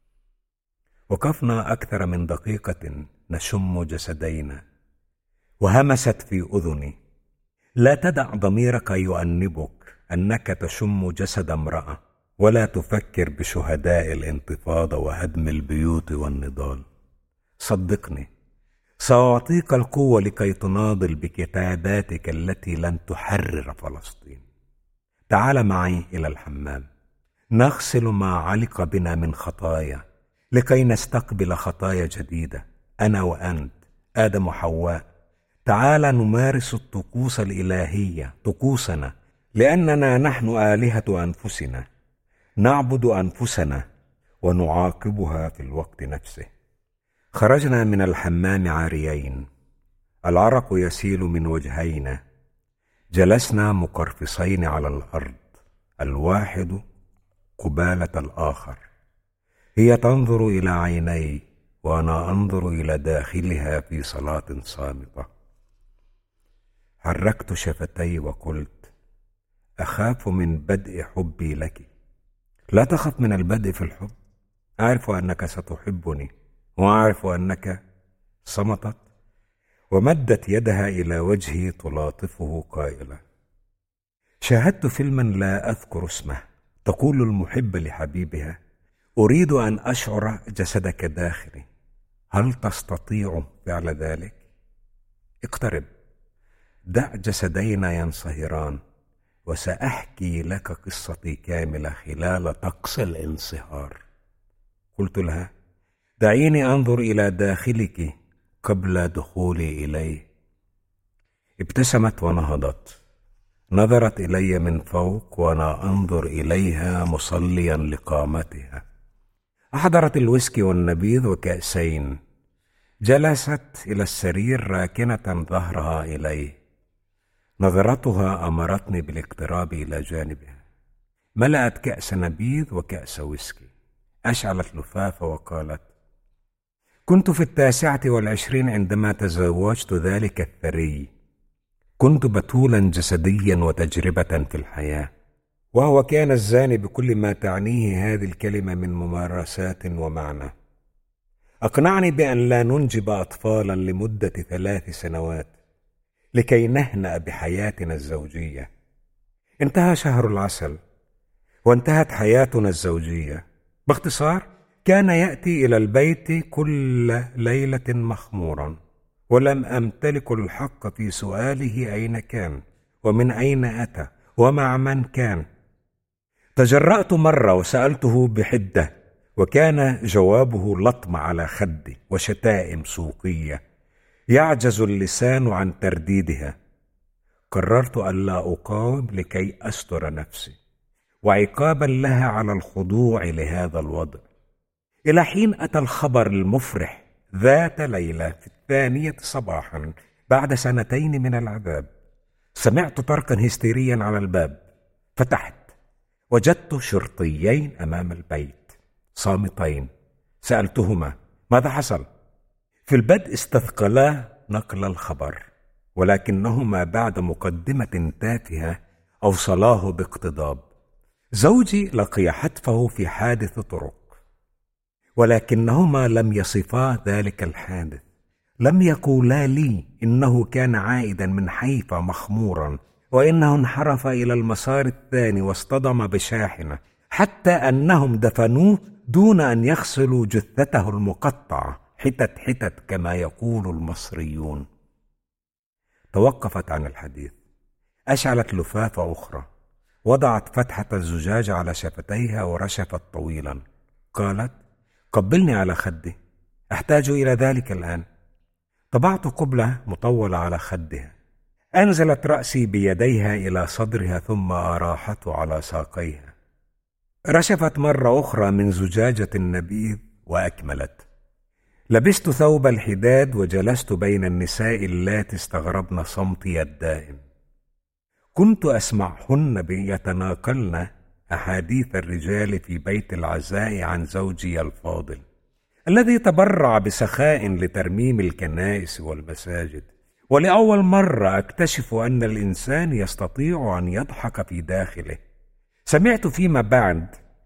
وقفنا أكثر من دقيقة نشم جسدينا. وهمست في أذني: لا تدع ضميرك يؤنبك أنك تشم جسد امرأة، ولا تفكر بشهداء الانتفاضة وهدم البيوت والنضال. صدقني، سأعطيك القوة لكي تناضل بكتاباتك التي لن تحرر فلسطين. تعال معي إلى الحمام، نغسل ما علق بنا من خطايا لكي نستقبل خطايا جديدة، أنا وأنت، آدم وحواء. تعال نمارس الطقوس الإلهية، طقوسنا، لأننا نحن آلهة أنفسنا. نعبد أنفسنا ونعاقبها في الوقت نفسه. خرجنا من الحمام عاريين، العرق يسيل من قبالة الآخر. هي تنظر إلى عيني وأنا أنظر إلى داخلها في صلاة صامتة. حركت شفتي وقلت: أخاف من بدء حبي لك. لا تخف من البدء في الحب، أعرف أنك ستحبني وأعرف أنك. صمتت ومدت يدها إلى وجهي تلاطفه قائلة: شاهدت فيلما لا أذكر اسمه، تقول المحب لحبيبها: أريد أن أشعر جسدك داخلي، هل تستطيع فعل ذلك؟ اقترب، دع جسدينا ينصهران وسأحكي لك قصتي كاملة خلال طقس الانصهار. قلت لها: دعيني أنظر إلى داخلك قبل دخولي إليه. ابتسمت ونهضت، نظرت إلي من فوق وأنا أنظر إليها مصليا لقامتها. أحضرت الويسكي والنبيذ وكأسين، جلست إلى السرير راكنة ظهرها إليه. نظرتها أمرتني بالاقتراب إلى جانبها. ملأت كأس نبيذ وكأس ويسكي، أشعلت لفافة وقالت: كنت في 29 عندما تزوجت ذلك الثري. كنت بتولا جسديا وتجربة في الحياة، وهو كان الزاني بكل ما تعنيه هذه الكلمة من ممارسات ومعنى. أقنعني بأن لا ننجب أطفالا لمدة 3 سنوات لكي نهنأ بحياتنا الزوجية. انتهى شهر العسل وانتهت حياتنا الزوجية. باختصار، كان يأتي إلى البيت كل ليلة مخمورا، ولم أمتلك الحق في سؤاله أين كان ومن أين أتى ومع من كان. تجرأت مرة وسألته بحدة، وكان جوابه لطم على خدي وشتائم سوقية يعجز اللسان عن ترديدها. قررت ألا أقاوم لكي أستر نفسي، وعقابا لها على الخضوع لهذا الوضع. إلى حين أتى الخبر المفرح ذات ليلة في 2 صباحا بعد 2 من العذاب. سمعت طرقا هستيريا على الباب. فتحت، وجدت شرطيين أمام البيت صامتين. سألتهما: ماذا حصل؟ في البدء استثقلا نقل الخبر، ولكنهما بعد مقدمة تافهة أوصلاه باقتضاب: زوجي لقي حتفه في حادث طرق. ولكنهما لم يصفا ذلك الحادث، لم يقولا لي إنه كان عائدا من حيفا مخمورا، وإنه انحرف إلى المسار الثاني واصطدم بشاحنة، حتى أنهم دفنوه دون أن يغسلوا جثته المقطعة حتت حتت كما يقول المصريون. توقفت عن الحديث، أشعلت لفافة أخرى، وضعت فتحة الزجاج على شفتيها ورشفت طويلا. قالت: قبلني على خدي، أحتاج إلى ذلك الآن. طبعت قبلة مطولة على خدها. أنزلت رأسي بيديها إلى صدرها ثم أراحته على ساقيها. رشفت مرة أخرى من زجاجة النبيذ وأكملت: لبست ثوب الحداد وجلست بين النساء اللاتي استغربن صمتي الدائم. كنت أسمعهن يتناقلن أحاديث الرجال في بيت العزاء عن زوجي الفاضل الذي تبرع بسخاء لترميم الكنائس والمساجد. ولأول مرة أكتشف أن الإنسان يستطيع أن يضحك في داخله. سمعت فيما بعد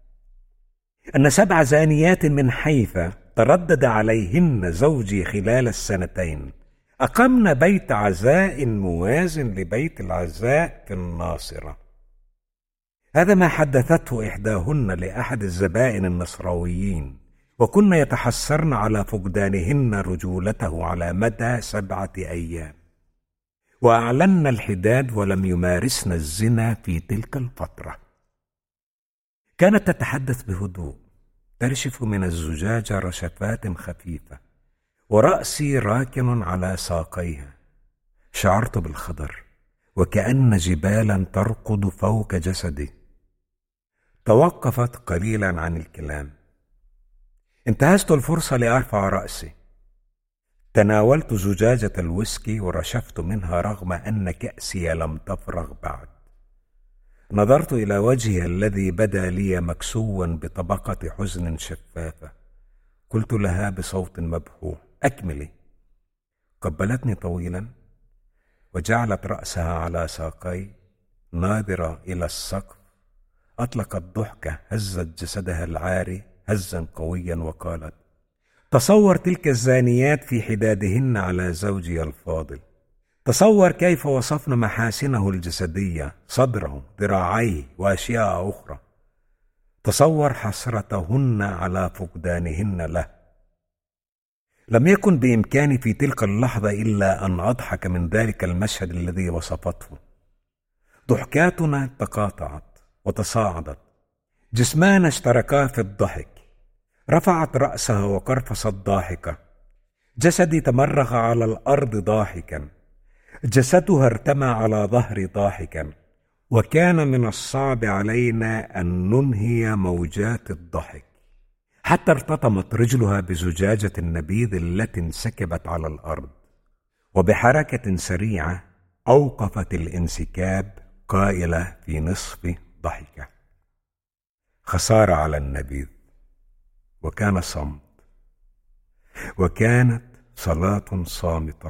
أن 7 زانيات من حيفا تردد عليهن زوجي خلال السنتين، أقمن بيت عزاء موازن لبيت العزاء في الناصرة. هذا ما حدثته إحداهن لأحد الزبائن النصراويين، وكن يتحسرن على فقدانهن رجولته على مدى 7 أيام. وأعلن الحداد ولم يمارسن الزنا في تلك الفترة. كانت تتحدث بهدوء، ترشف من الزجاجة رشفات خفيفة، ورأسي راكن على ساقيها. شعرت بالخضر وكأن جبالا ترقد فوق جسدي. توقفت قليلا عن الكلام. انتهزت الفرصة لأرفع رأسي. تناولت زجاجة الويسكي ورشفت منها رغم أن كأسي لم تفرغ بعد. نظرت إلى وجهها الذي بدا لي مكسوا بطبقة حزن شفافة. قلت لها بصوت مبحوح: أكملي. قبلتني طويلا وجعلت رأسها على ساقي ناظرة إلى السقف. أطلقت ضحكة، هزت جسدها العاري هزا قويا وقالت: تصور تلك الزانيات في حدادهن على زوجي الفاضل. تصور كيف وصفن محاسنه الجسدية، صدره، ذراعيه وأشياء أخرى. تصور حسرتهن على فقدانهن له. لم يكن بإمكاني في تلك اللحظة إلا أن أضحك من ذلك المشهد الذي وصفته. ضحكاتنا تقاطعت وتصاعدت، جسمانا اشتركا في الضحك. رفعت رأسها وقرفصت ضاحكة. جسدي تمرغ على الأرض ضاحكا، جسدها ارتمى على ظهري ضاحكا، وكان من الصعب علينا أن ننهي موجات الضحك، حتى ارتطمت رجلها بزجاجة النبيذ التي انسكبت على الأرض، وبحركة سريعة أوقفت الانسكاب قائلة في نصف ضحكة: خسارة على النبيذ. وكان صمت، وكانت صلاة صامتة.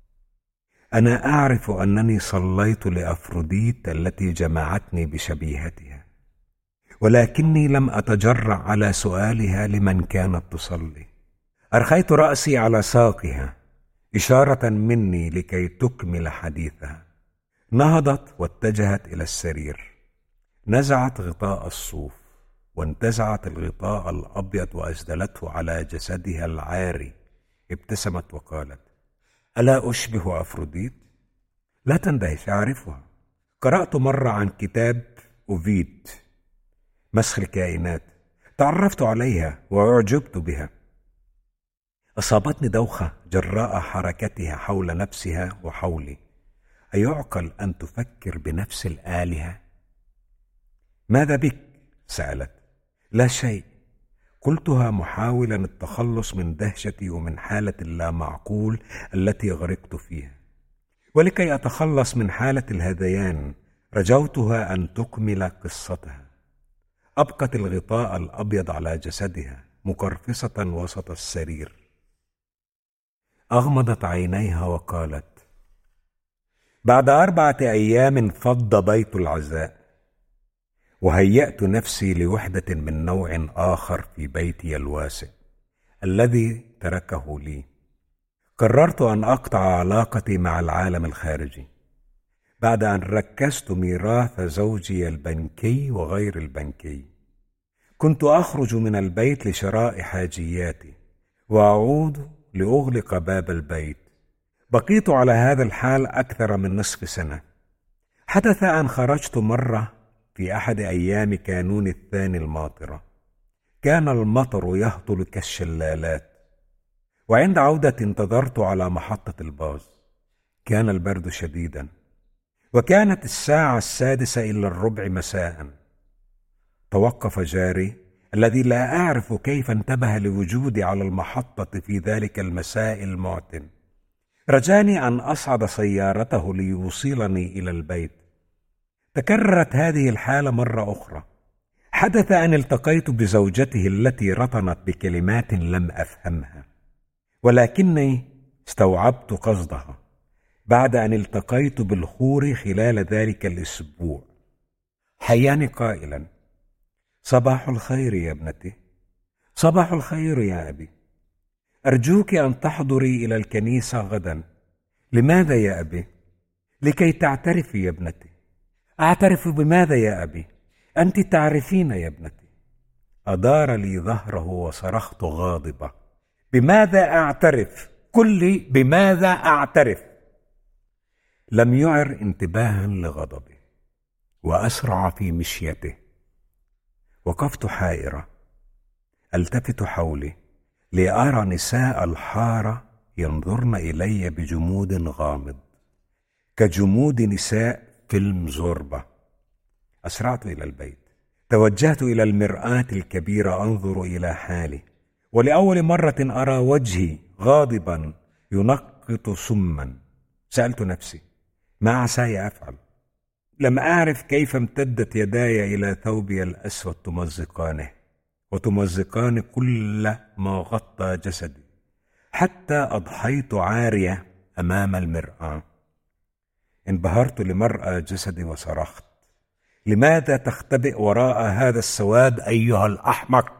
أنا أعرف أنني صليت لأفروديت التي جمعتني بشبيهتها، ولكني لم أتجرأ على سؤالها لمن كانت تصلي. أرخيت رأسي على ساقها إشارة مني لكي تكمل حديثها. نهضت واتجهت إلى السرير، نزعت غطاء الصوف وانتزعت الغطاء الأبيض وأسدلته على جسدها العاري. ابتسمت وقالت: ألا أشبه أفروديت؟ لا تندهش، أعرفها. قرأت مرة عن كتاب أوفيد، مسخ الكائنات. تعرفت عليها وأعجبت بها. أصابتني دوخة جراء حركتها حول نفسها وحولي. أيعقل أن تفكر بنفس الآلهة؟ ماذا بك؟ سألت. لا شيء، قلتها محاولا التخلص من دهشتي ومن حالة اللامعقول التي غرقت فيها. ولكي أتخلص من حالة الهذيان رجوتها أن تكمل قصتها. أبقت الغطاء الأبيض على جسدها مقرفصة وسط السرير. أغمضت عينيها وقالت: بعد 4 أيام فض بيت العزاء، وهيأت نفسي لوحدة من نوع آخر في بيتي الواسع الذي تركه لي. قررت أن أقطع علاقتي مع العالم الخارجي بعد أن ركزت ميراث زوجي البنكي وغير البنكي. كنت أخرج من البيت لشراء حاجياتي وأعود لأغلق باب البيت. بقيت على هذا الحال أكثر من نصف سنة. حدث أن خرجت مرة في أحد أيام كانون الثاني الماطرة. كان المطر يهطل كالشلالات، وعند عودة انتظرت على محطة الباص. كان البرد شديدا، وكانت الساعة 6:45 مساء. توقف جاري الذي لا أعرف كيف انتبه لوجودي على المحطة في ذلك المساء المعتم. رجاني أن أصعد سيارته ليوصلني إلى البيت. تكررت هذه الحالة مرة أخرى. حدث أن التقيت بزوجته التي رطنت بكلمات لم أفهمها، ولكني استوعبت قصدها بعد أن التقيت بالخور خلال ذلك الأسبوع. حياني قائلا: صباح الخير يا ابنتي. صباح الخير يا أبي. أرجوك أن تحضري إلى الكنيسة غدا. لماذا يا أبي؟ لكي تعترفي يا ابنتي. أعترف بماذا يا أبي؟ أنت تعرفين يا ابنتي. أدار لي ظهره وصرخت غاضبة: بماذا أعترف؟ قل لي بماذا أعترف؟ لم يعر انتباها لغضبي وأسرع في مشيته. وقفت حائرة ألتفت حولي لأرى نساء الحارة ينظرن إلي بجمود غامض كجمود نساء فيلم زوربا. أسرعت إلى البيت. توجهت إلى المرآة الكبيرة أنظر إلى حالي، ولأول مرة أرى وجهي غاضبا ينقط سما. سألت نفسي: ما عساي أفعل؟ لم أعرف كيف امتدت يداي إلى ثوبي الأسود تمزقانه وتمزقان كل ما غطى جسدي، حتى أضحيت عارية أمام المرآة. انبهرت لمرأى جسدي وصرخت: لماذا تختبئ وراء هذا السواد أيها الأحمق؟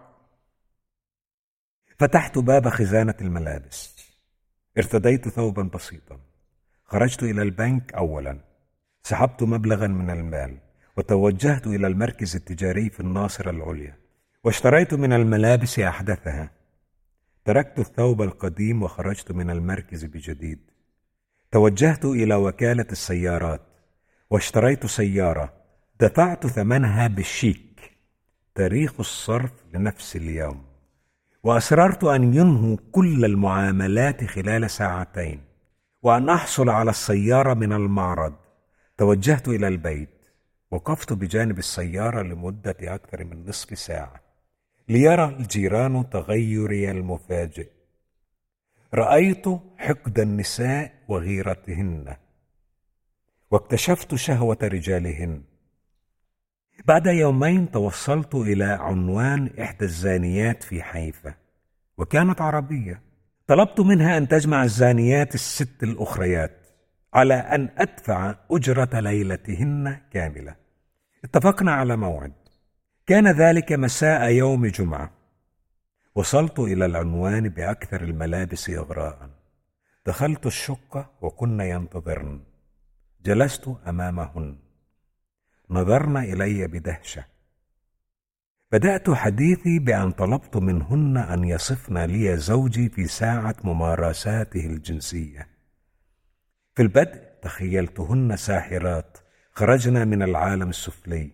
فتحت باب خزانة الملابس، ارتديت ثوبا بسيطا، خرجت إلى البنك أولا، سحبت مبلغا من المال وتوجهت إلى المركز التجاري في الناصرة العليا واشتريت من الملابس أحدثها. تركت الثوب القديم وخرجت من المركز بجديد. توجهت إلى وكالة السيارات واشتريت سيارة دفعت ثمنها بالشيك، تاريخ الصرف لنفس اليوم، وأصررت أن ينهوا كل المعاملات خلال ساعتين وأن أحصل على السيارة من المعرض. توجهت إلى البيت، وقفت بجانب السيارة لمدة أكثر من نصف ساعة ليرى الجيران تغيري المفاجئ. رأيت حقد النساء وغيرتهن، واكتشفت شهوة رجالهن. بعد يومين توصلت إلى عنوان إحدى الزانيات في حيفا، وكانت عربية. طلبت منها أن تجمع الزانيات الست الأخريات على أن أدفع أجرة ليلتهن كاملة. اتفقنا على موعد، كان ذلك مساء يوم جمعة. وصلت إلى العنوان بأكثر الملابس إغراء. دخلت الشقة وكن ينتظرن. جلست أمامهن، نظرن إلي بدهشة. بدأت حديثي بأن طلبت منهن أن يصفن لي زوجي في ساعة ممارساته الجنسية. في البدء تخيلتهن ساحرات خرجنا من العالم السفلي.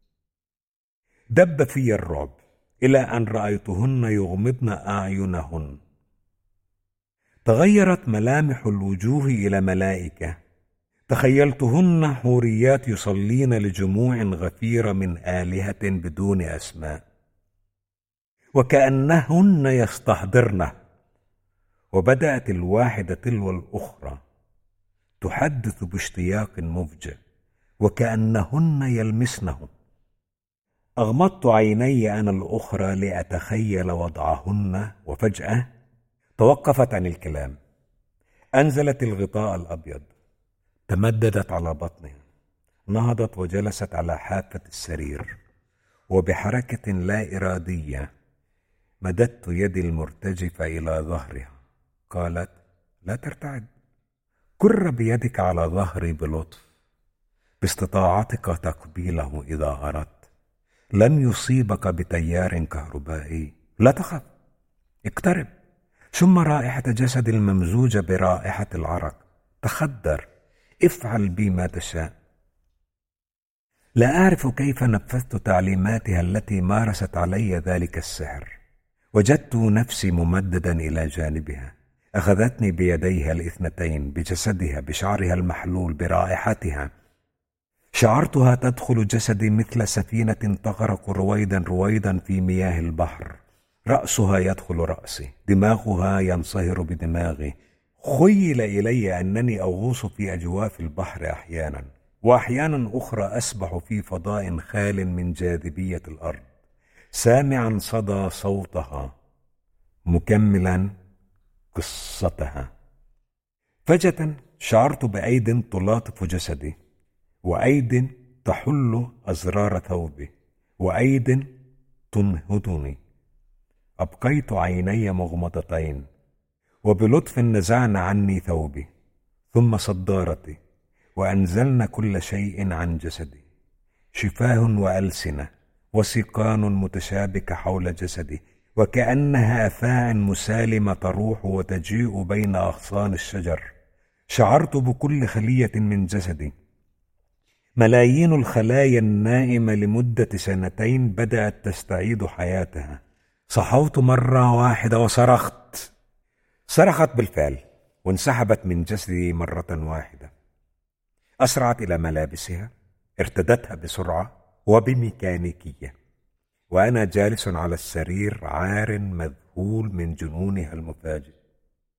دب في الرعب إلى أن رأيتهن يغمضن أعينهن. تغيرت ملامح الوجوه إلى ملائكة. تخيلتهن حوريات يصلين لجموع غفيرة من آلهة بدون أسماء، وكأنهن يستحضرنه. وبدأت الواحدة تلو الأخرى تحدث باشتياق مفجع، وكأنهن يلمسنه. أغمضت عيني أنا الأخرى لأتخيل وضعهن، وفجأة توقفت عن الكلام. أنزلت الغطاء الأبيض، تمددت على بطنها، نهضت وجلست على حافة السرير، وبحركة لا إرادية مددت يدي المرتجفة إلى ظهرها. قالت: لا ترتعد، كر بيدك على ظهري بلطف، باستطاعتك تقبيله إذا أردت. لن يصيبك بتيار كهربائي، لا تخف، اقترب. شم رائحة جسد الممزوجة برائحة العرق، تخدر، افعل بي ما تشاء. لا أعرف كيف نفذت تعليماتها التي مارست علي ذلك السحر. وجدت نفسي ممددا إلى جانبها. أخذتني بيديها الاثنتين، بجسدها، بشعرها المحلول، برائحتها. شعرتها تدخل جسدي مثل سفينة تغرق رويدا رويدا في مياه البحر. رأسها يدخل رأسي، دماغها ينصهر بدماغي. خيل إلي أنني أغوص في أجواف البحر أحيانا، وأحيانا أخرى أسبح في فضاء خال من جاذبية الأرض، سامعا صدى صوتها، مكملا قصتها. فجأة شعرت بأيد تلاطف جسدي، وأيد تحل أزرار ثوبي، وأيد تنهضني. أبقيت عيني مغمضتين، وبلطف نزعن عني ثوبي ثم صدارتي، وأنزلن كل شيء عن جسدي. شفاه وألسنة وسيقان متشابكة حول جسدي، وكأنها أفاع مسالمة تروح وتجيء بين أغصان الشجر. شعرت بكل خلية من جسدي. ملايين الخلايا النائمة لمدة 2 بدأت تستعيد حياتها. صحوت مرة واحدة وصرخت. صرخت بالفعل وانسحبت من جسدي مرة واحدة. أسرعت إلى ملابسها، ارتدتها بسرعة وبميكانيكية، وأنا جالس على السرير عار مذهول من جنونها المفاجئ.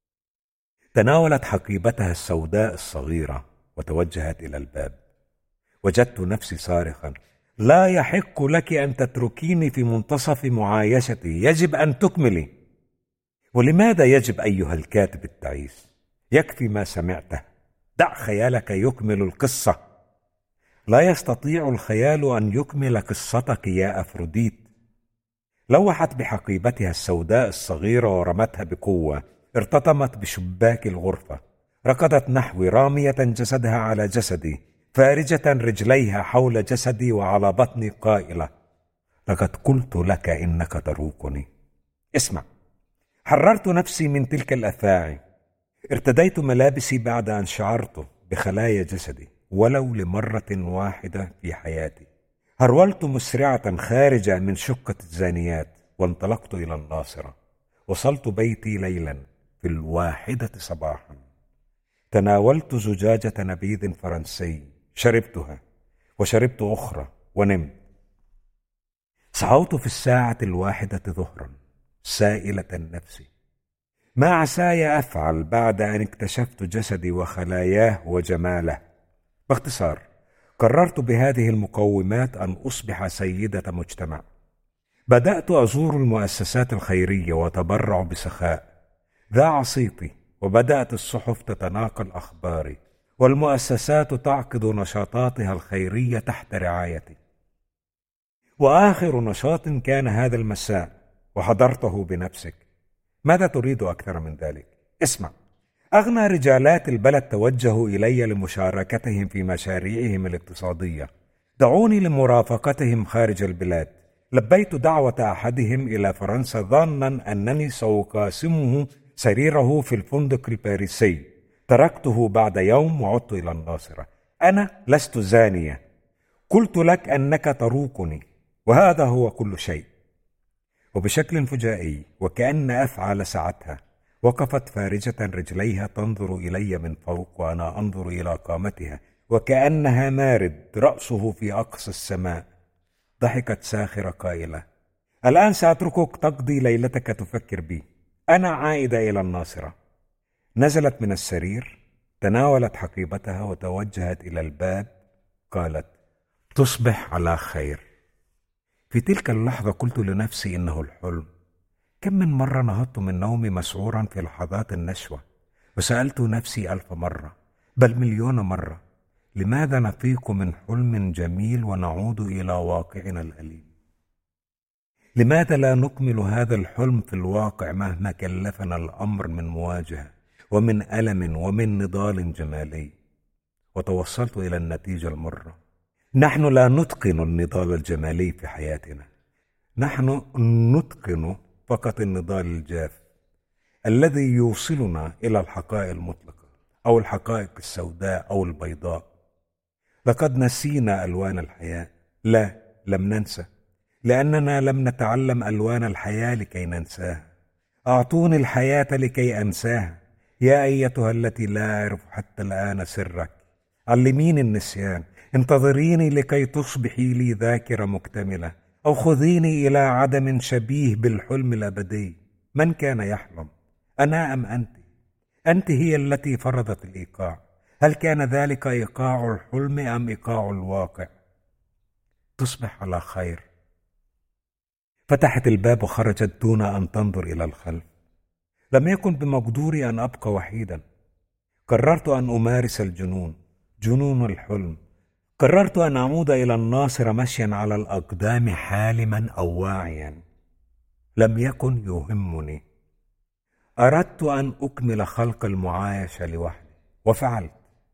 تناولت حقيبتها السوداء الصغيرة وتوجهت إلى الباب، وجدت نفسي صارخا: لا يحق لك أن تتركيني في منتصف معايشتي، يجب أن تكملي. ولماذا يجب أيها الكاتب التعيس؟ يكفي ما سمعته، دع خيالك يكمل القصة. لا يستطيع الخيال أن يكمل قصتك يا أفروديت. لوحت بحقيبتها السوداء الصغيرة ورمتها بقوة، ارتطمت بشباك الغرفة، ركضت نحوي رامية جسدها على جسدي، فارجة رجليها حول جسدي وعلى بطني، قائلة: لقد قلت لك إنك تروقني. اسمع، حررت نفسي من تلك الأفاعي، ارتديت ملابسي بعد أن شعرت بخلايا جسدي ولو لمرة واحدة في حياتي. هرولت مسرعة خارجة من شقة الزانيات وانطلقت إلى الناصرة. وصلت بيتي ليلا في 1 صباحا. تناولت زجاجة نبيذ فرنسي، شربتها وشربت أخرى ونمت. صحوت في 1 ظهرا سائلة النفس: ما عساي أفعل بعد أن اكتشفت جسدي وخلاياه وجماله؟ باختصار، قررت بهذه المقومات أن أصبح سيدة مجتمع. بدأت أزور المؤسسات الخيرية وأتبرع بسخاء. ذاع صيتي، وبدأت الصحف تتناقل أخباري، والمؤسسات تعقد نشاطاتها الخيرية تحت رعايتي. وآخر نشاط كان هذا المساء، وحضرته بنفسك. ماذا تريد أكثر من ذلك؟ اسمع، أغنى رجالات البلد توجهوا إلي لمشاركتهم في مشاريعهم الاقتصادية. دعوني لمرافقتهم خارج البلاد. لبيت دعوة أحدهم إلى فرنسا ظانا أنني سأقاسمه سريره في الفندق الباريسي. تركته بعد يوم وعدت إلى الناصرة. أنا لست زانية. قلت لك أنك تروقني، وهذا هو كل شيء. وبشكل فجائي وكأن أفعى لسعتها، وقفت فارجة رجليها تنظر إلي من فوق وأنا أنظر إلى قامتها، وكأنها مارد رأسه في أقصى السماء. ضحكت ساخرة قائلة: الآن سأتركك تقضي ليلتك تفكر بي، أنا عائدة إلى الناصرة. نزلت من السرير، تناولت حقيبتها وتوجهت إلى الباب. قالت: تصبح على خير. في تلك اللحظة قلت لنفسي: إنه الحلم. كم من مرة نهضت من نومي مسعورا في لحظات النشوة، وسألت نفسي 1000 مرة بل 1,000,000 مرة: لماذا نفيق من حلم جميل ونعود إلى واقعنا الأليم؟ لماذا لا نكمل هذا الحلم في الواقع مهما كلفنا الأمر من مواجهة ومن ألم ومن نضال جمالي؟ وتوصلت إلى النتيجة المرة: نحن لا نتقن النضال الجمالي في حياتنا، نحن نتقن فقط النضال الجاف الذي يوصلنا إلى الحقائق المطلقة أو الحقائق السوداء أو البيضاء. لقد نسينا ألوان الحياة. لا، لم ننسى، لأننا لم نتعلم ألوان الحياة لكي ننساها. أعطوني الحياة لكي أنساها. يا أيتها التي لا أعرف حتى الآن سرك، علميني النسيان. انتظريني لكي تصبحي لي ذاكرة مكتملة، أو خذيني إلى عدم شبيه بالحلم الأبدي. من كان يحلم، أنا أم أنت؟ أنت هي التي فرضت الإيقاع. هل كان ذلك إيقاع الحلم أم إيقاع الواقع؟ تصبح على خير. فتحت الباب وخرجت دون أن تنظر إلى الخلف. لم يكن بمقدوري أن أبقى وحيدا. قررت أن أمارس الجنون، جنون الحلم. قررت أن أعود إلى الناصرة مشيا على الأقدام، حالما أو واعيا. لم يكن يهمني. أردت أن أكمل خلق المعايشة لوحدي، وفعلت.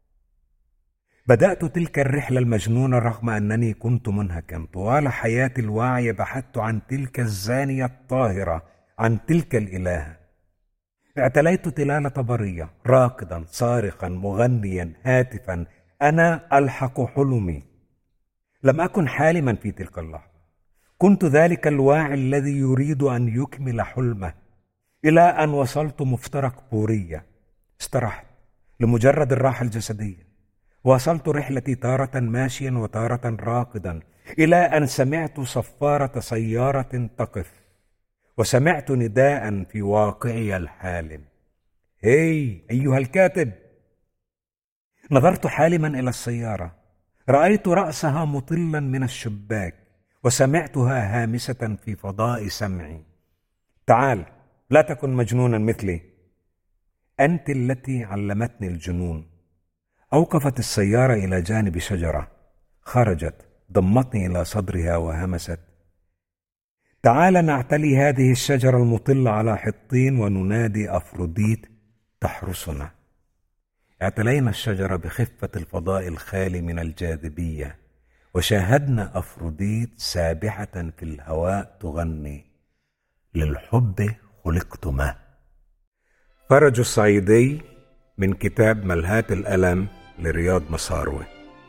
بدأت تلك الرحلة المجنونة رغم أنني كنت منهكا. طوال حياتي الواعية بحثت عن تلك الزانية الطاهرة، عن تلك الإلهة. اعتليت تلال طبرية، راكضا، صارخا، مغنيا، هاتفا: أنا ألحق حلمي. لم أكن حالما في تلك اللحظة. كنت ذلك الواعي الذي يريد أن يكمل حلمه. إلى أن وصلت مفترق بورية. استرحت لمجرد الراحة الجسدية. واصلت رحلتي تارة ماشيا وتارة راكضا، إلى أن سمعت صفارة سيارة تقف، وسمعت نداء في واقعي الحالم: هاي أيها الكاتب! نظرت حالما إلى السيارة. رأيت رأسها مطلا من الشباك، وسمعتها هامسة في فضاء سمعي: تعال، لا تكن مجنونا مثلي، أنت التي علمتني الجنون. أوقفت السيارة إلى جانب شجرة، خرجت، ضمتني إلى صدرها وهمست: تعال نعتلي هذه الشجرة المطلة على حطين وننادي أفروديت تحرسنا. اعتلينا الشجرة بخفة الفضاء الخالي من الجاذبية، وشاهدنا أفروديت سابحة في الهواء تغني: للحب خلقت ما. فرج الصعيدي، من كتاب ملهاة الألم لرياض مساروي.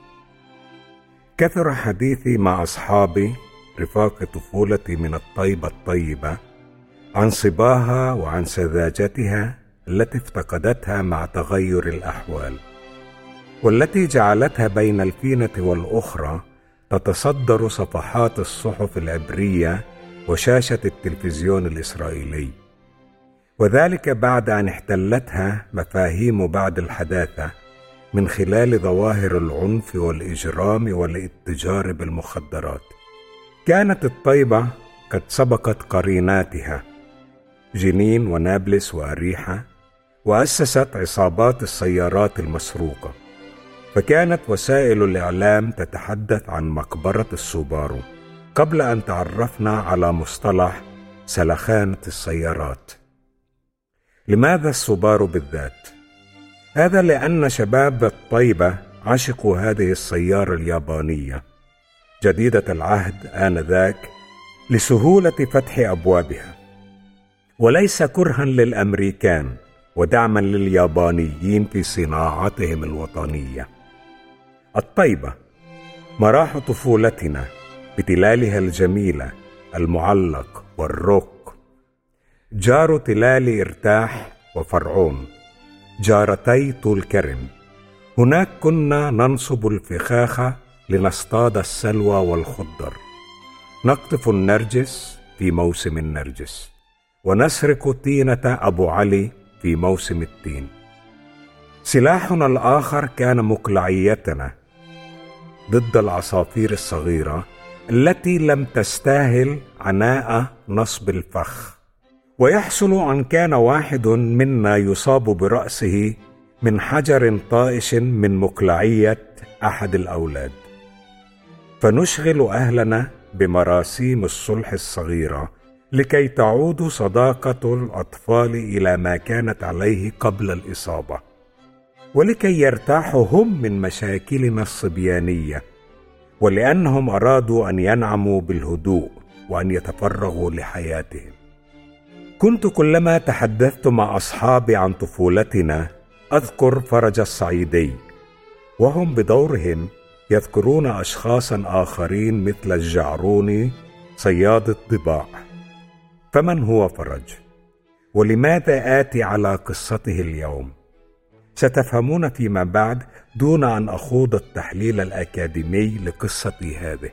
كثر حديثي مع أصحابي رفاق طفولتي من الطيبة الطيبة عن صباها وعن سذاجتها التي افتقدتها مع تغير الأحوال، والتي جعلتها بين الفينة والأخرى تتصدر صفحات الصحف العبرية وشاشة التلفزيون الإسرائيلي، وذلك بعد أن احتلتها مفاهيم بعد الحداثة من خلال ظواهر العنف والإجرام والاتجار بالمخدرات. كانت الطيبة قد سبقت قريناتها جنين ونابلس وأريحة، وأسست عصابات السيارات المسروقة، فكانت وسائل الإعلام تتحدث عن مقبرة السوبارو قبل أن تعرفنا على مصطلح سلخانة السيارات. لماذا السوبارو بالذات؟ هذا لأن شباب الطيبة عشقوا هذه السيارة اليابانية جديدة العهد آنذاك لسهولة فتح أبوابها، وليس كرها للأمريكان ودعما لليابانيين في صناعتهم الوطنية. الطيبة مراح طفولتنا بتلالها الجميلة المعلق والروك، جار تلال إرتاح وفرعون، جارتي طول كرم. هناك كنا ننصب الفخاخ لنصطاد السلوى والخضر، نقطف النرجس في موسم النرجس، ونسرق طينة أبو علي في موسم التين. سلاحنا الآخر كان مقلعيتنا ضد العصافير الصغيرة التي لم تستاهل عناء نصب الفخ، ويحصل أن كان واحد منا يصاب برأسه من حجر طائش من مقلعية أحد الأولاد، فنشغل أهلنا بمراسيم الصلح الصغيرة لكي تعود صداقة الأطفال إلى ما كانت عليه قبل الإصابة، ولكي يرتاحوا هم من مشاكلنا الصبيانية، ولأنهم أرادوا أن ينعموا بالهدوء وأن يتفرغوا لحياتهم. كنت كلما تحدثت مع أصحابي عن طفولتنا أذكر فرج الصعيدي، وهم بدورهم يذكرون أشخاصا آخرين مثل الجعروني صياد الضباع. فمن هو فرج؟ ولماذا آتي على قصته اليوم؟ ستفهمون فيما بعد دون أن أخوض التحليل الأكاديمي لقصتي هذه.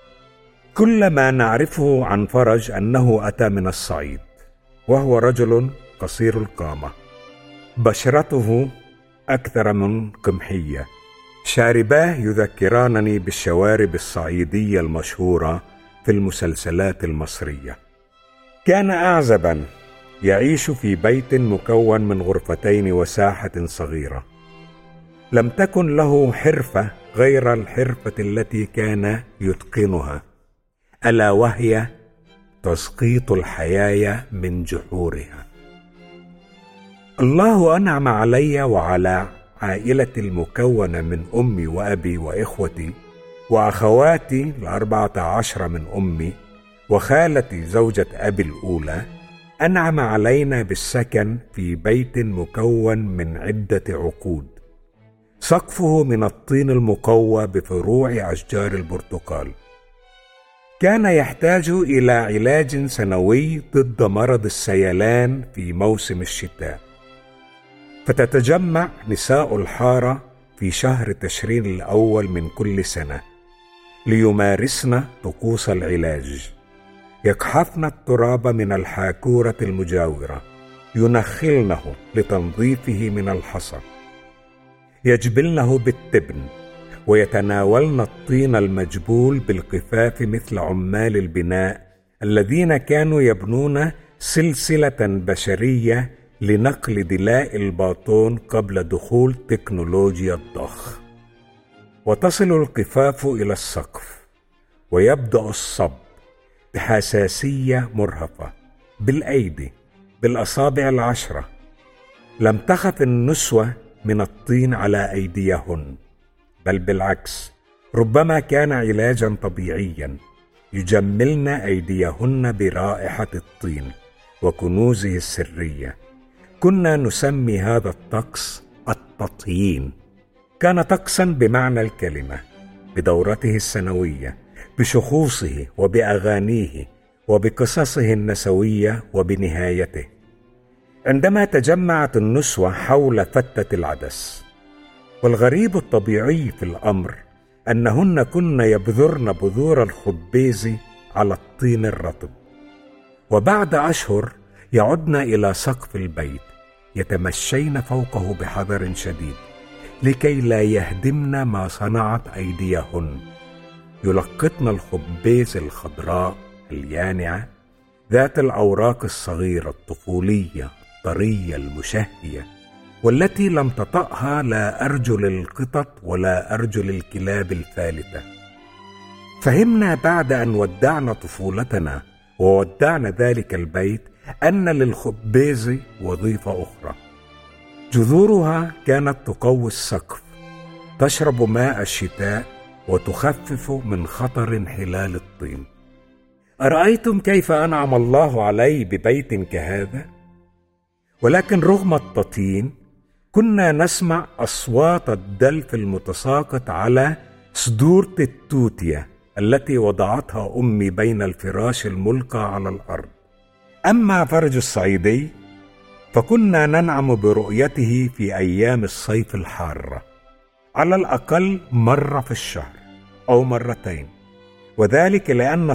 كل ما نعرفه عن فرج أنه أتى من الصعيد، وهو رجل قصير القامة، بشرته أكثر من قمحية، شارباه يذكرانني بالشوارب الصعيدية المشهورة في المسلسلات المصرية. كان أعزبا يعيش في بيت مكون من غرفتين وساحة صغيرة. لم تكن له حرفة غير الحرفة التي كان يتقنها، ألا وهي تسقيط الحياة من جحورها. الله أنعم علي وعلى عائلتي المكونة من أمي وأبي وإخوتي وأخواتي 14 من أمي وخالتي زوجة أبي الأولى. أنعم علينا بالسكن في بيت مكون من عدة عقود، سقفه من الطين المقوى بفروع أشجار البرتقال. كان يحتاج إلى علاج سنوي ضد مرض السيلان في موسم الشتاء، فتتجمع نساء الحارة في شهر تشرين الأول من كل سنة ليمارسن طقوس العلاج. يقحفن التراب من الحاكورة المجاورة، ينخلنه لتنظيفه من الحصى، يجبلنه بالتبن ويتناولن الطين المجبول بالقفاف مثل عمال البناء الذين كانوا يبنون سلسلة بشرية لنقل دلاء الباطون قبل دخول تكنولوجيا الضخ. وتصل القفاف إلى السقف، ويبدأ الصب بحساسية مرهفة بالأيدي بالأصابع 10. لم تخف النسوة من الطين على أيديهن، بل بالعكس، ربما كان علاجا طبيعيا يجملن أيديهن برائحة الطين وكنوزه السرية. كنا نسمي هذا الطقس التطيين. كان طقسا بمعنى الكلمة، بدورته السنوية، بشخوصه وبأغانيه وبقصصه النسوية وبنهايته. عندما تجمعت النسوة حول فتة العدس، والغريب الطبيعي في الأمر أنهن كن يبذرن بذور الخبيز على الطين الرطب، وبعد أشهر يعدن إلى سقف البيت يتمشين فوقه بحذر شديد لكي لا يهدمن ما صنعت أيديهن. يلقطن الخبيز الخضراء اليانعة ذات الأوراق الصغيرة الطفولية الطرية المشهية، والتي لم تطأها لا أرجل القطط ولا أرجل الكلاب الفالتة. فهمنا بعد أن ودعنا طفولتنا وودعنا ذلك البيت أن للخبيز وظيفة أخرى. جذورها كانت تقوي السقف، تشرب ماء الشتاء وتخفف من خطر انحلال الطين. أرأيتم كيف أنعم الله علي ببيت كهذا؟ ولكن رغم التطين كنا نسمع أصوات الدلف المتساقط على صدورة التوتية التي وضعتها أمي بين الفراش الملقى على الأرض. أما فرج الصعيدي فكنا ننعم برؤيته في أيام الصيف الحارة، على الأقل مرة في الشهر أو مرتين، وذلك لأن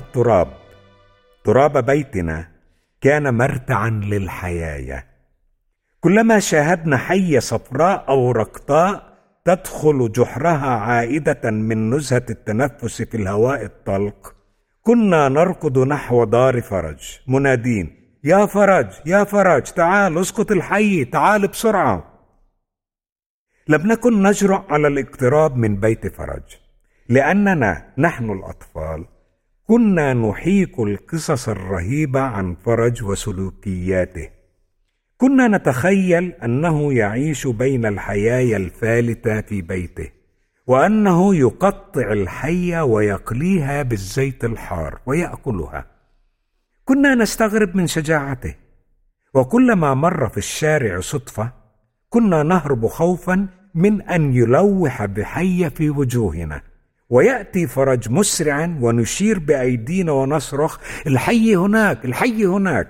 تراب بيتنا كان مرتعا للحياة. كلما شاهدنا حية صفراء أو رقطاء تدخل جحرها عائدة من نزهة التنفس في الهواء الطلق، كنا نركض نحو دار فرج منادين: يا فرج يا فرج، تعال اسقط الحي، تعال بسرعة. لم نكن نجرؤ على الاقتراب من بيت فرج، لأننا نحن الأطفال كنا نحيك القصص الرهيبة عن فرج وسلوكياته. كنا نتخيل أنه يعيش بين الحياة الفالتة في بيته، وأنه يقطع الحية ويقليها بالزيت الحار ويأكلها. كنا نستغرب من شجاعته، وكلما مر في الشارع صدفة كنا نهرب خوفا من أن يلوح بحية في وجوهنا، ويأتي فرج مسرعا ونشير بأيدينا ونصرخ: الحي هناك، الحي هناك.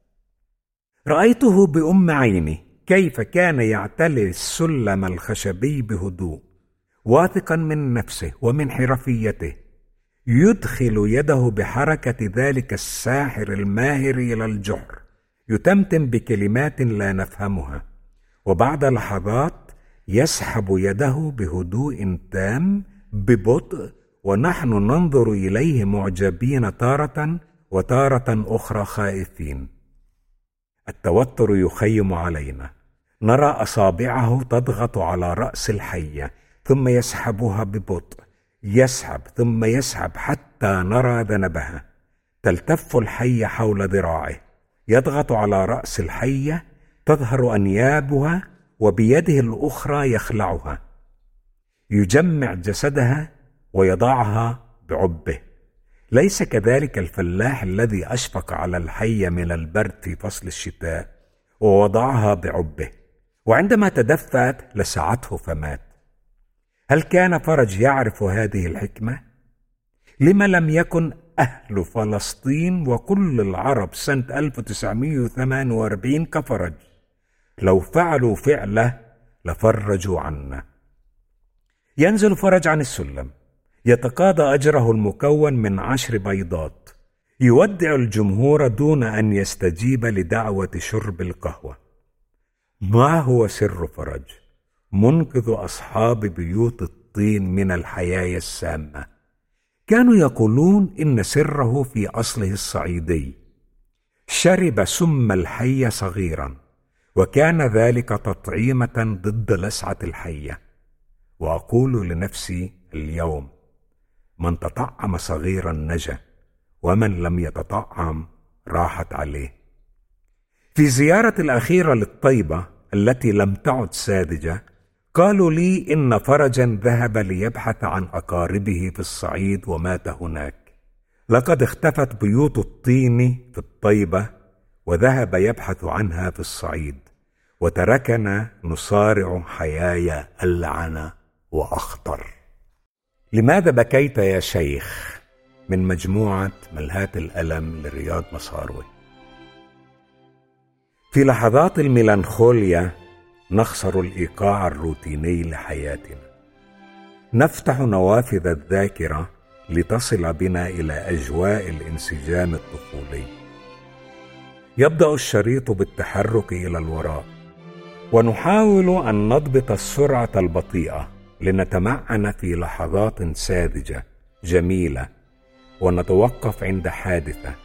رأيته بأم عيني كيف كان يعتلي السلم الخشبي بهدوء، واثقا من نفسه ومن حرفيته، يدخل يده بحركة ذلك الساحر الماهر إلى الجحر، يتمتم بكلمات لا نفهمها، وبعد لحظات يسحب يده بهدوء تام ببطء، ونحن ننظر إليه معجبين تارة، وتارة أخرى خائفين. التوتر يخيم علينا، نرى أصابعه تضغط على رأس الحية ثم يسحبها ببطء، يسحب ثم يسحب حتى نرى ذنبها. تلتف الحية حول ذراعه، يضغط على رأس الحية، تظهر أنيابها، وبيده الأخرى يخلعها، يجمع جسدها ويضعها بعبه. ليس كذلك الفلاح الذي أشفق على الحية من البرد في فصل الشتاء ووضعها بعبه، وعندما تدفأت لسعته فمات. هل كان فرج يعرف هذه الحكمة؟ لما لم يكن أهل فلسطين وكل العرب سنة 1948 كفرج؟ لو فعلوا فعله لفرجوا عنا. ينزل فرج عن السلم، يتقاضى أجره المكون من 10 بيضات، يودع الجمهور دون أن يستجيب لدعوة شرب القهوة. ما هو سر فرج؟ منقذ أصحاب بيوت الطين من الحياة السامة. كانوا يقولون إن سره في أصله الصعيدي. شرب سم الحية صغيرا، وكان ذلك تطعيمة ضد لسعة الحية. وأقول لنفسي اليوم: من تطعم صغيرا نجا، ومن لم يتطعم راحت عليه. في زيارتي الأخيرة للطيبة التي لم تعد ساذجة، قالوا لي إن فرجا ذهب ليبحث عن أقاربه في الصعيد ومات هناك. لقد اختفت بيوت الطين في الطيبة، وذهب يبحث عنها في الصعيد، وتركنا نصارع حياة ألعن وأخطر. لماذا بكيت يا شيخ؟ من مجموعة ملهات الألم لرياض مصاروي. في لحظات الميلانخوليا نخسر الإيقاع الروتيني لحياتنا. نفتح نوافذ الذاكرة لتصل بنا إلى أجواء الانسجام الطفولي. يبدأ الشريط بالتحرك إلى الوراء، ونحاول أن نضبط السرعة البطيئة لنتمعن في لحظات ساذجة جميلة، ونتوقف عند حادثة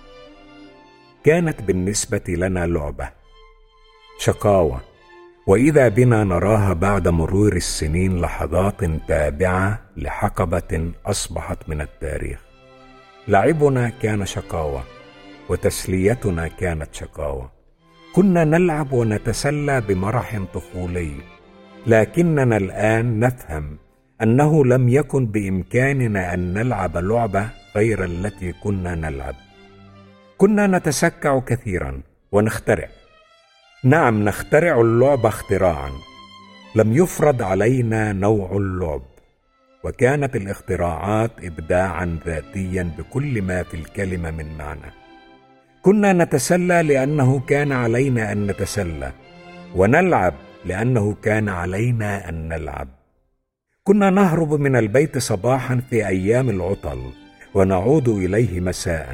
كانت بالنسبة لنا لعبة، شقاوة، وإذا بنا نراها بعد مرور السنين لحظات تابعة لحقبة أصبحت من التاريخ. لعبنا كان شقاوة، وتسليتنا كانت شقاوة. كنا نلعب ونتسلى بمرح طفولي، لكننا الآن نفهم أنه لم يكن بإمكاننا أن نلعب لعبة غير التي كنا نلعب. كنا نتسكع كثيرا ونخترع. نعم، نخترع اللعب اختراعا. لم يفرض علينا نوع اللعب، وكانت الاختراعات إبداعا ذاتيا بكل ما في الكلمة من معنى. كنا نتسلى لأنه كان علينا أن نتسلى، ونلعب لأنه كان علينا أن نلعب. كنا نهرب من البيت صباحا في أيام العطل، ونعود إليه مساء.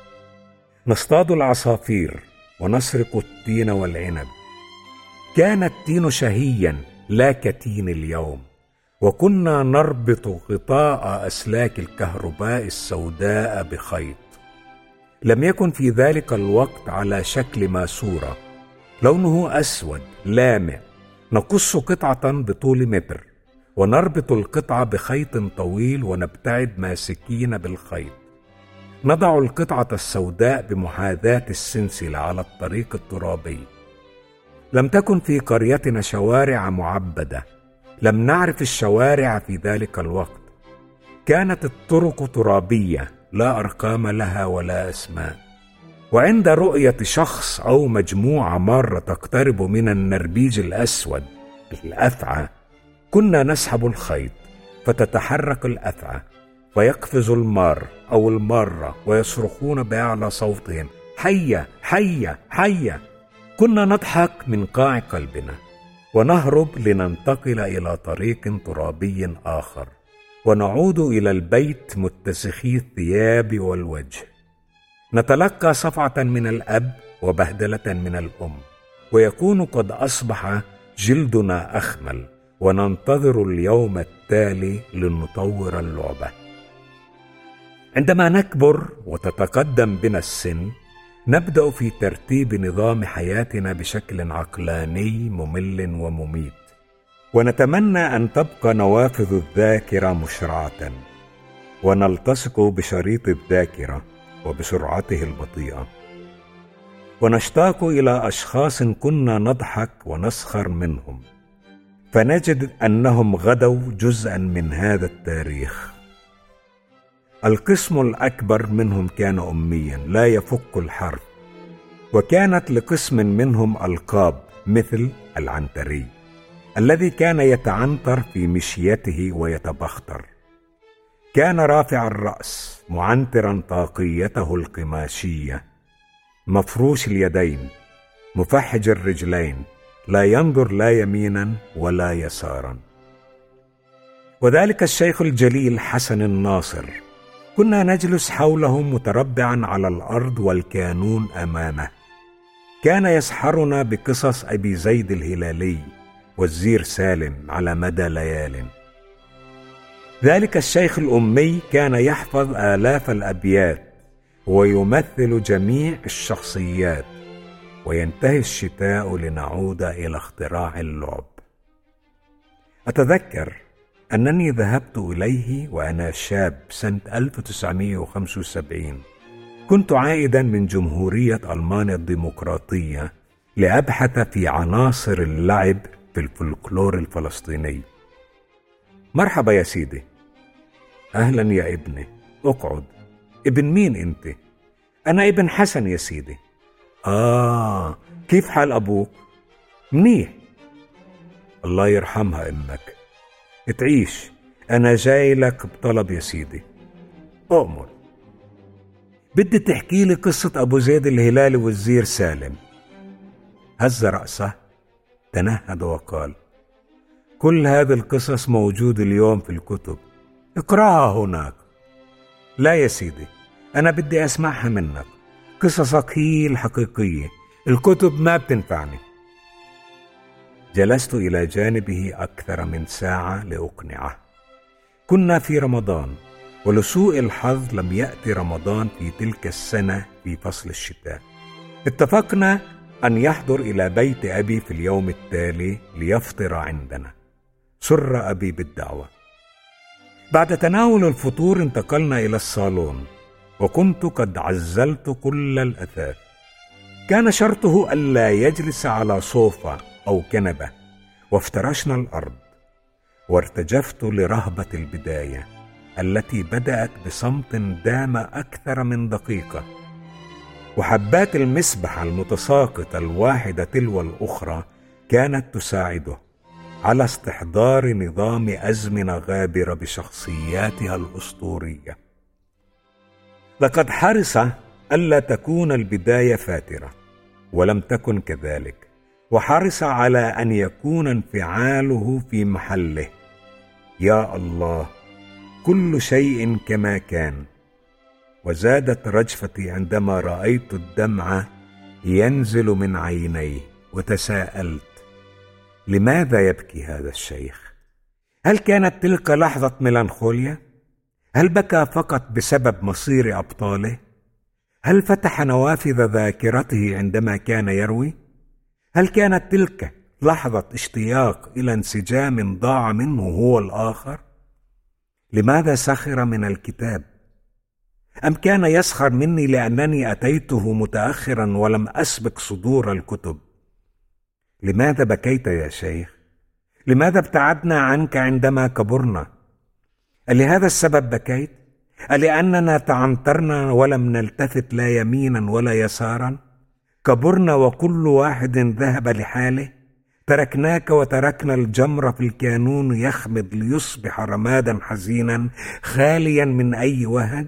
نصطاد العصافير ونسرق التين والعنب. كان التين شهيا لا كتين اليوم، وكنا نربط غطاء أسلاك الكهرباء السوداء بخيط. لم يكن في ذلك الوقت على شكل ماسورة، لونه أسود لامع. نقص قطعة بطول متر، ونربط القطعة بخيط طويل، ونبتعد ماسكين بالخيط. نضع القطعة السوداء بمحاذاة السلسلة على الطريق الترابي. لم تكن في قريتنا شوارع معبدة، لم نعرف الشوارع في ذلك الوقت. كانت الطرق ترابية لا أرقام لها ولا أسماء. وعند رؤية شخص أو مجموعة مرة تقترب من النربيج الأسود الأفعى، كنا نسحب الخيط فتتحرك الأفعى، ويقفز المار أو المارة ويصرخون بأعلى صوتهم: حية حية حية. كنا نضحك من قاع قلبنا، ونهرب لننتقل إلى طريق ترابي آخر، ونعود إلى البيت متسخي الثياب والوجه. نتلقى صفعة من الأب وبهدلة من الأم، ويكون قد أصبح جلدنا أخمل، وننتظر اليوم التالي لنطور اللعبة. عندما نكبر وتتقدم بنا السن، نبدأ في ترتيب نظام حياتنا بشكل عقلاني ممل ومميت، ونتمنى أن تبقى نوافذ الذاكرة مشرعة، ونلتصق بشريط الذاكرة وبسرعته البطيئة، ونشتاق إلى أشخاص كنا نضحك ونسخر منهم، فنجد أنهم غدوا جزءا من هذا التاريخ. القسم الأكبر منهم كان أميا لا يفك الحرف، وكانت لقسم منهم ألقاب مثل العنتري الذي كان يتعنتر في مشيته ويتبختر. كان رافع الرأس معنترا طاقيته القماشية، مفروش اليدين، مفحج الرجلين، لا ينظر لا يمينا ولا يسارا. وذلك الشيخ الجليل حسن الناصر، كنا نجلس حوله متربعا على الأرض والكانون أمامه. كان يسحرنا بقصص أبي زيد الهلالي والزير سالم على مدى ليال. ذلك الشيخ الأمي كان يحفظ آلاف الأبيات ويمثل جميع الشخصيات، وينتهي الشتاء لنعود إلى اختراع اللعب. أتذكر أنني ذهبت إليه وأنا شاب سنة 1975. كنت عائدا من جمهورية ألمانيا الديمقراطية لأبحث في عناصر اللعب في الفلكلور الفلسطيني. مرحبا يا سيدي. أهلا يا ابني، اقعد. ابن مين أنت؟ أنا ابن حسن يا سيدي. كيف حال أبوك؟ منيح. الله يرحمها أمك. تعيش، أنا جاي لك بطلب يا سيدي. أؤمر. بدي تحكي لي قصة أبو زيد الهلالي والزير سالم. هز رأسه، تنهد وقال: كل هذه القصص موجود اليوم في الكتب، اقرأها هناك. لا يا سيدي، أنا بدي أسمعها منك، قصصك هي الحقيقية، الكتب ما بتنفعني. جلست إلى جانبه أكثر من ساعة لأقنعه. كنا في رمضان، ولسوء الحظ لم يأتي رمضان في تلك السنة في فصل الشتاء. اتفقنا أن يحضر إلى بيت أبي في اليوم التالي ليفطر عندنا. سر أبي بالدعوة. بعد تناول الفطور انتقلنا إلى الصالون، وكنت قد عزلت كل الأثاث. كان شرطه ألا يجلس على صوفة أو كنبة، وافترشنا الأرض. وارتجفت لرهبة البداية التي بدأت بصمت دام أكثر من دقيقة، وحبات المسبح المتساقطة الواحدة تلو الأخرى كانت تساعده على استحضار نظام أزمنة غابرة بشخصياتها الأسطورية. لقد حرص ألا تكون البداية فاترة، ولم تكن كذلك، وحرص على أن يكون انفعاله في محله. يا الله، كل شيء كما كان. وزادت رجفتي عندما رأيت الدمع ينزل من عينيه، وتساءلت: لماذا يبكي هذا الشيخ؟ هل كانت تلك لحظة ميلانخوليا؟ هل بكى فقط بسبب مصير أبطاله؟ هل فتح نوافذ ذاكرته عندما كان يروي؟ هل كانت تلك لحظة اشتياق إلى انسجام ضاع منه هو الآخر؟ لماذا سخر من الكتاب؟ أم كان يسخر مني لأنني أتيته متأخرا ولم أسبق صدور الكتب؟ لماذا بكيت يا شيخ؟ لماذا ابتعدنا عنك عندما كبرنا؟ ألهذا السبب بكيت؟ ألأننا تعنترنا ولم نلتفت لا يمينا ولا يسارا؟ كبرنا وكل واحد ذهب لحاله؟ تركناك وتركنا الجمر في الكانون يخمد ليصبح رمادا حزينا خاليا من أي وهج؟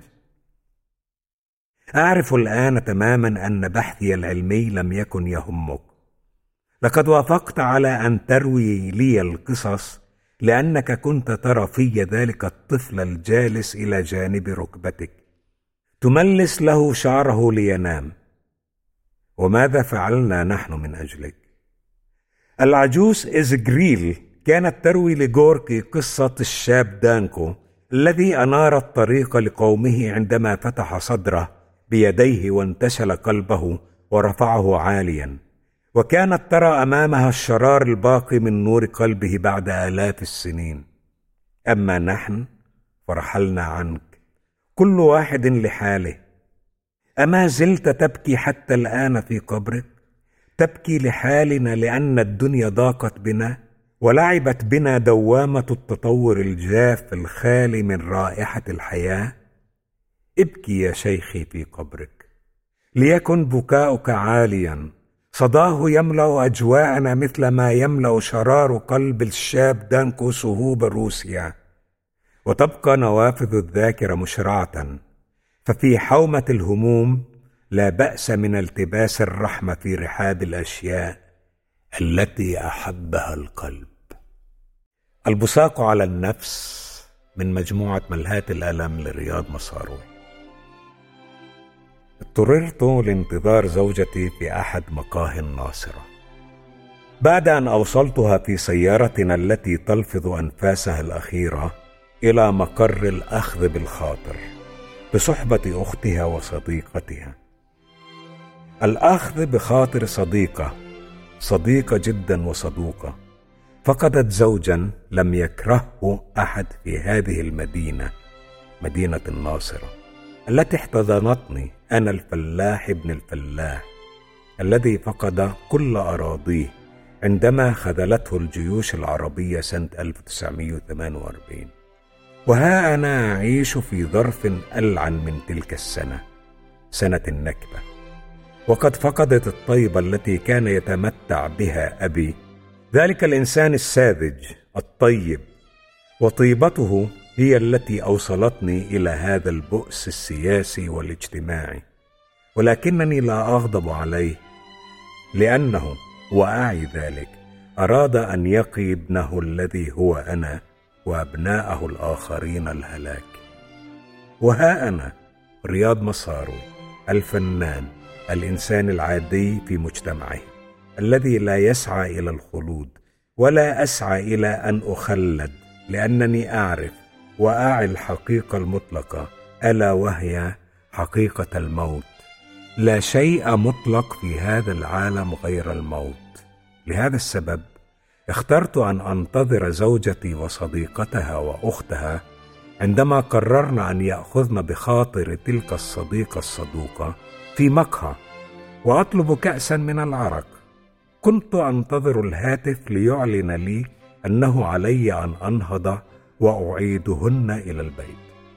أعرف الآن تماما أن بحثي العلمي لم يكن يهمك. لقد وافقت على أن تروي لي القصص لأنك كنت ترى في ذلك الطفل الجالس إلى جانب ركبتك تملس له شعره لينام. وماذا فعلنا نحن من أجلك؟ العجوز إزجريل كانت تروي لجوركي قصة الشاب دانكو الذي أنار الطريق لقومه عندما فتح صدره بيديه وانتشل قلبه ورفعه عاليا، وكانت ترى أمامها الشرار الباقي من نور قلبه بعد آلاف السنين. أما نحن فرحلنا عنك، كل واحد لحاله. أما زلت تبكي حتى الآن في قبرك؟ تبكي لحالنا لأن الدنيا ضاقت بنا ولعبت بنا دوامة التطور الجاف الخالي من رائحة الحياة؟ ابكي يا شيخي في قبرك، ليكن بكاؤك عاليا، صداه يملأ أجواءنا مثل ما يملأ شرار قلب الشاب دانكو صهوب روسيا. وتبقى نوافذ الذاكرة مشرعة، ففي حومة الهموم لا بأس من التباس الرحمة في رحاب الأشياء التي أحبها القلب. البصاق على النفس من مجموعة ملهات الألم لرياض مساروي. اضطررت لانتظار زوجتي في أحد مقاهي الناصرة. بعد أن أوصلتها في سيارتنا التي تلفظ أنفاسها الأخيرة، إلى مقر الأخذ بالخاطر بصحبة أختها وصديقتها. الأخذ بخاطر صديقة جدا وصدوقة، فقدت زوجا لم يكرهه أحد في هذه المدينة، مدينة الناصرة التي احتضنتني أنا الفلاح ابن الفلاح الذي فقد كل أراضيه عندما خذلته الجيوش العربية سنة 1948. وها أنا أعيش في ظرف ألعن من تلك السنة، سنة النكبة، وقد فقدت الطيبة التي كان يتمتع بها أبي، ذلك الإنسان الساذج الطيب، وطيبته هي التي أوصلتني إلى هذا البؤس السياسي والاجتماعي. ولكنني لا أغضب عليه، لأنه وأعي ذلك أراد أن يقي ابنه الذي هو أنا وأبناءه الآخرين الهلاك. وها أنا رياض مصاروي، الفنان، الإنسان العادي في مجتمعه، الذي لا يسعى إلى الخلود ولا أسعى إلى أن أخلد، لأنني أعرف وأعي الحقيقة المطلقة، ألا وهي حقيقة الموت. لا شيء مطلق في هذا العالم غير الموت. لهذا السبب اخترت أن أنتظر زوجتي وصديقتها وأختها عندما قررنا أن يأخذن بخاطر تلك الصديقة الصدوقة في مقهى، وأطلب كأسا من العرق. كنت أنتظر الهاتف ليعلن لي أنه علي أن أنهض وأعيدهن إلى البيت.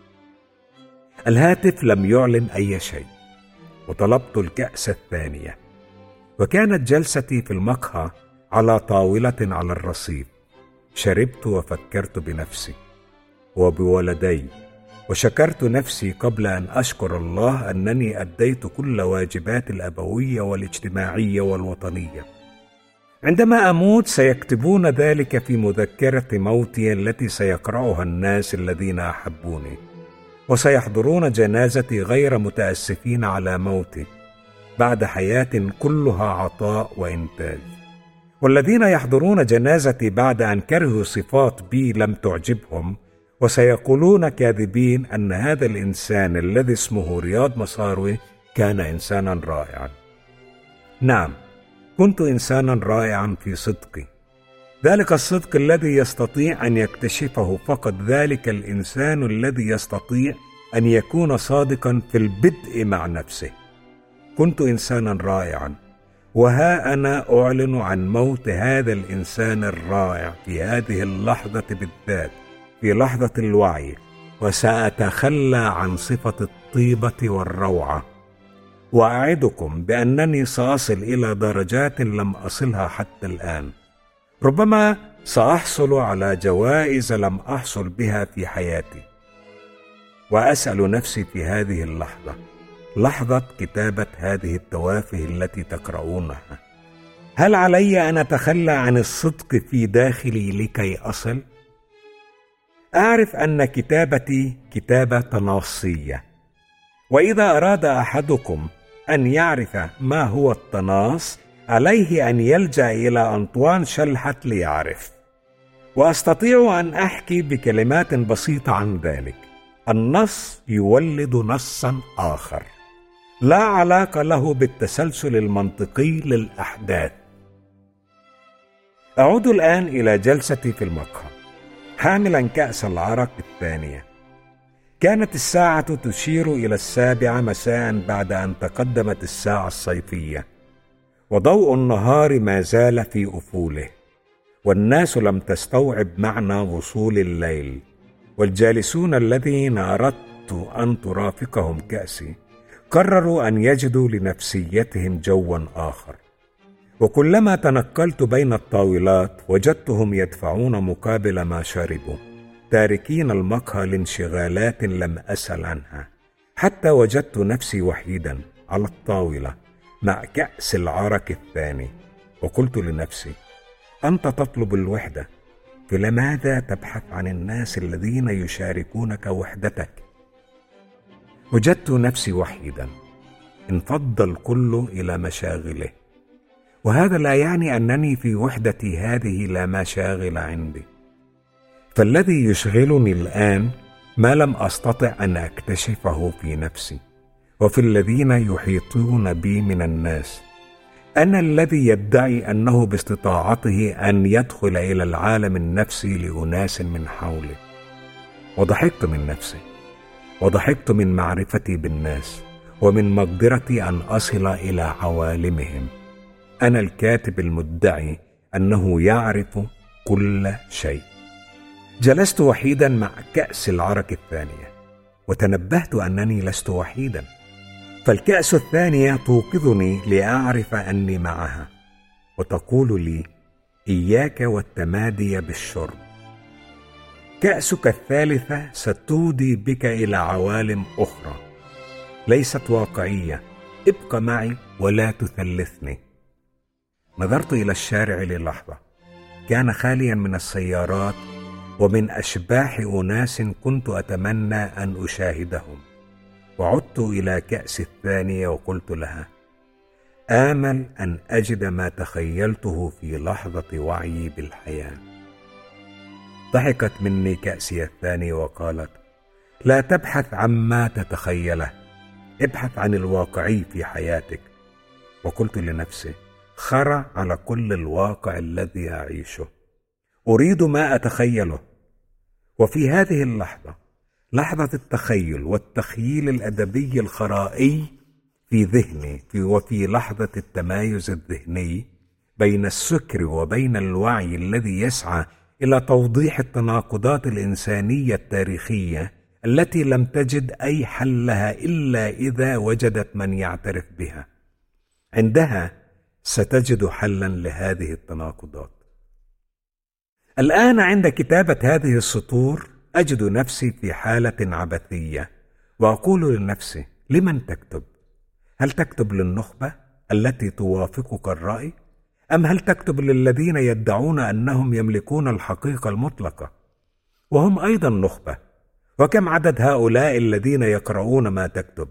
الهاتف لم يعلن أي شيء، وطلبت الكأس الثانية، وكانت جلستي في المقهى على طاولة على الرصيف. شربت وفكرت بنفسي وبولدي، وشكرت نفسي قبل أن أشكر الله أنني أديت كل واجبات الأبوية والاجتماعية والوطنية. عندما أموت سيكتبون ذلك في مذكرة موتي التي سيقرأها الناس الذين أحبوني، وسيحضرون جنازتي غير متأسفين على موتي بعد حياة كلها عطاء وإنتاج. والذين يحضرون جنازتي بعد أن كرهوا صفات بي لم تعجبهم، وسيقولون كاذبين أن هذا الإنسان الذي اسمه رياض مصاروي كان إنسانا رائعا. نعم، كنت إنسانا رائعا في صدقي، ذلك الصدق الذي يستطيع أن يكتشفه فقط ذلك الإنسان الذي يستطيع أن يكون صادقا في البدء مع نفسه. كنت إنسانا رائعا، وها أنا أعلن عن موت هذا الإنسان الرائع في هذه اللحظة بالذات، في لحظة الوعي، وسأتخلى عن صفة الطيبة والروعة، وأعدكم بأنني سأصل إلى درجات لم أصلها حتى الآن. ربما سأحصل على جوائز لم أحصل بها في حياتي. وأسأل نفسي في هذه اللحظة، لحظة كتابة هذه التوافه التي تقرؤونها، هل علي أن أتخلى عن الصدق في داخلي لكي أصل؟ أعرف أن كتابتي كتابة تناصية، وإذا أراد أحدكم أن يعرف ما هو التناص عليه أن يلجأ إلى أنطوان شلحت ليعرف. وأستطيع أن أحكي بكلمات بسيطة عن ذلك. النص يولد نصا آخر لا علاقة له بالتسلسل المنطقي للأحداث. أعود الآن إلى جلستي في المقهى حاملا كأس العرق الثانية. كانت الساعة تشير إلى 7 مساء بعد أن تقدمت الساعة الصيفية، وضوء النهار ما زال في أفوله، والناس لم تستوعب معنى وصول الليل. والجالسون الذين أردت أن ترافقهم كأسي قرروا أن يجدوا لنفسيتهم جوا آخر. وكلما تنقلت بين الطاولات وجدتهم يدفعون مقابل ما شربوا، تاركين المقهى لانشغالات لم أسأل عنها، حتى وجدت نفسي وحيدا على الطاولة مع كأس العرق الثاني. وقلت لنفسي: أنت تطلب الوحدة، فلماذا تبحث عن الناس الذين يشاركونك وحدتك؟ وجدت نفسي وحيدا، انفض الكل إلى مشاغله. وهذا لا يعني أنني في وحدتي هذه لا مشاغل عندي، فالذي يشغلني الآن ما لم أستطع أن أكتشفه في نفسي وفي الذين يحيطون بي من الناس. أنا الذي يدعي أنه باستطاعته أن يدخل إلى العالم النفسي لأناس من حوله، وضحكت من نفسي، وضحكت من معرفتي بالناس، ومن مقدرتي أن أصل إلى عوالمهم. أنا الكاتب المدعي أنه يعرف كل شيء. جلست وحيدا مع كأس العرق الثانية، وتنبهت أنني لست وحيدا، فالكأس الثانية توقظني لأعرف أني معها، وتقول لي: إياك والتمادي بالشرب. كأسك الثالثة ستودي بك إلى عوالم أخرى ليست واقعية، ابق معي ولا تثلثني. نظرت إلى الشارع للحظة، كان خاليا من السيارات ومن أشباح أناس كنت أتمنى أن أشاهدهم، وعدت إلى كأس الثانية وقلت لها: آمل أن أجد ما تخيلته في لحظة وعيي بالحياة. ضحكت مني كأسي الثاني وقالت: لا تبحث عما تتخيله، ابحث عن الواقعي في حياتك. وقلت لنفسي: خرع على كل الواقع الذي أعيشه، أريد ما أتخيله. وفي هذه اللحظة، لحظة التخيل والتخييل الأدبي الخرائي في ذهني، وفي لحظة التمايز الذهني بين السكر وبين الوعي الذي يسعى إلى توضيح التناقضات الإنسانية التاريخية التي لم تجد أي حل لها إلا إذا وجدت من يعترف بها، عندها ستجد حلا لهذه التناقضات. الآن عند كتابة هذه السطور أجد نفسي في حالة عبثية، وأقول لنفسي: لمن تكتب؟ هل تكتب للنخبة التي توافقك الرأي؟ أم هل تكتب للذين يدعون أنهم يملكون الحقيقة المطلقة؟ وهم أيضا نخبة، وكم عدد هؤلاء الذين يقرؤون ما تكتب؟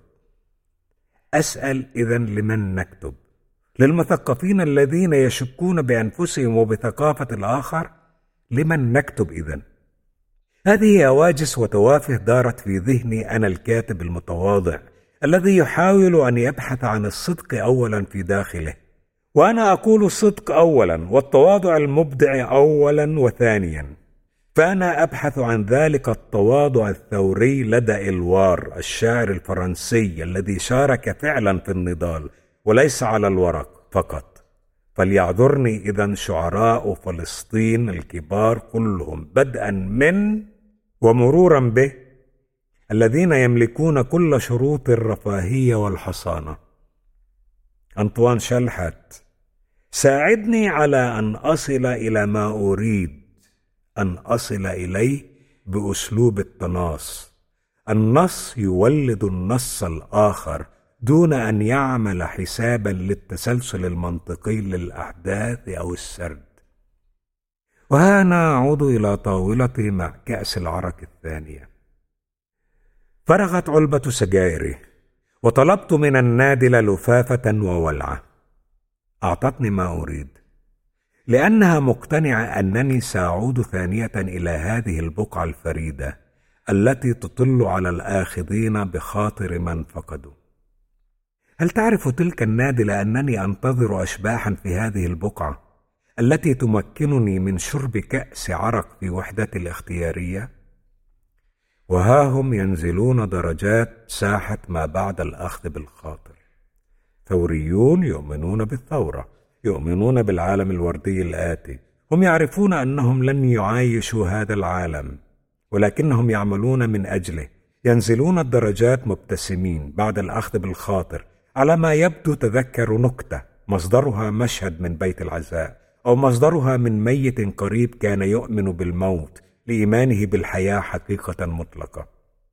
أسأل إذن: لمن نكتب؟ للمثقفين الذين يشكون بأنفسهم وبثقافة الآخر؟ لمن نكتب إذن؟ هذه هواجس وتوافه دارت في ذهني أنا الكاتب المتواضع الذي يحاول أن يبحث عن الصدق أولا في داخله، وأنا أقول الصدق أولا والتواضع المبدع أولا وثانيا. فأنا أبحث عن ذلك التواضع الثوري لدى إلوار الشاعر الفرنسي الذي شارك فعلا في النضال وليس على الورق فقط. فليعذرني إذن شعراء فلسطين الكبار كلهم بدءا من ومرورا به الذين يملكون كل شروط الرفاهية والحصانة. أنطوان شلحت: ساعدني على أن أصل إلى ما أريد أن أصل إليه بأسلوب التناص. النص يولد النص الآخر دون أن يعمل حسابا للتسلسل المنطقي للأحداث أو السرد. وها أنا أعود إلى طاولتي مع كأس العرق الثانية. فرغت علبة سجائري، وطلبت من النادلة لفافة وولعة. أعطتني ما أريد، لأنها مقتنعة أنني سأعود ثانية إلى هذه البقعة الفريدة التي تطل على الآخذين بخاطر من فقدوا. هل تعرف تلك النادلة أنني أنتظر أشباحا في هذه البقعة التي تمكنني من شرب كأس عرق في وحدتي الاختيارية؟ وها هم ينزلون درجات ساحة ما بعد الأخذ بالخاطر. ثوريون يؤمنون بالثورة، يؤمنون بالعالم الوردي الآتي. هم يعرفون أنهم لن يعايشوا هذا العالم، ولكنهم يعملون من أجله. ينزلون الدرجات مبتسمين بعد الأخذ بالخاطر، على ما يبدو تذكر نكتة مصدرها مشهد من بيت العزاء، أو مصدرها من ميت قريب كان يؤمن بالموت لإيمانه بالحياة حقيقة مطلقة.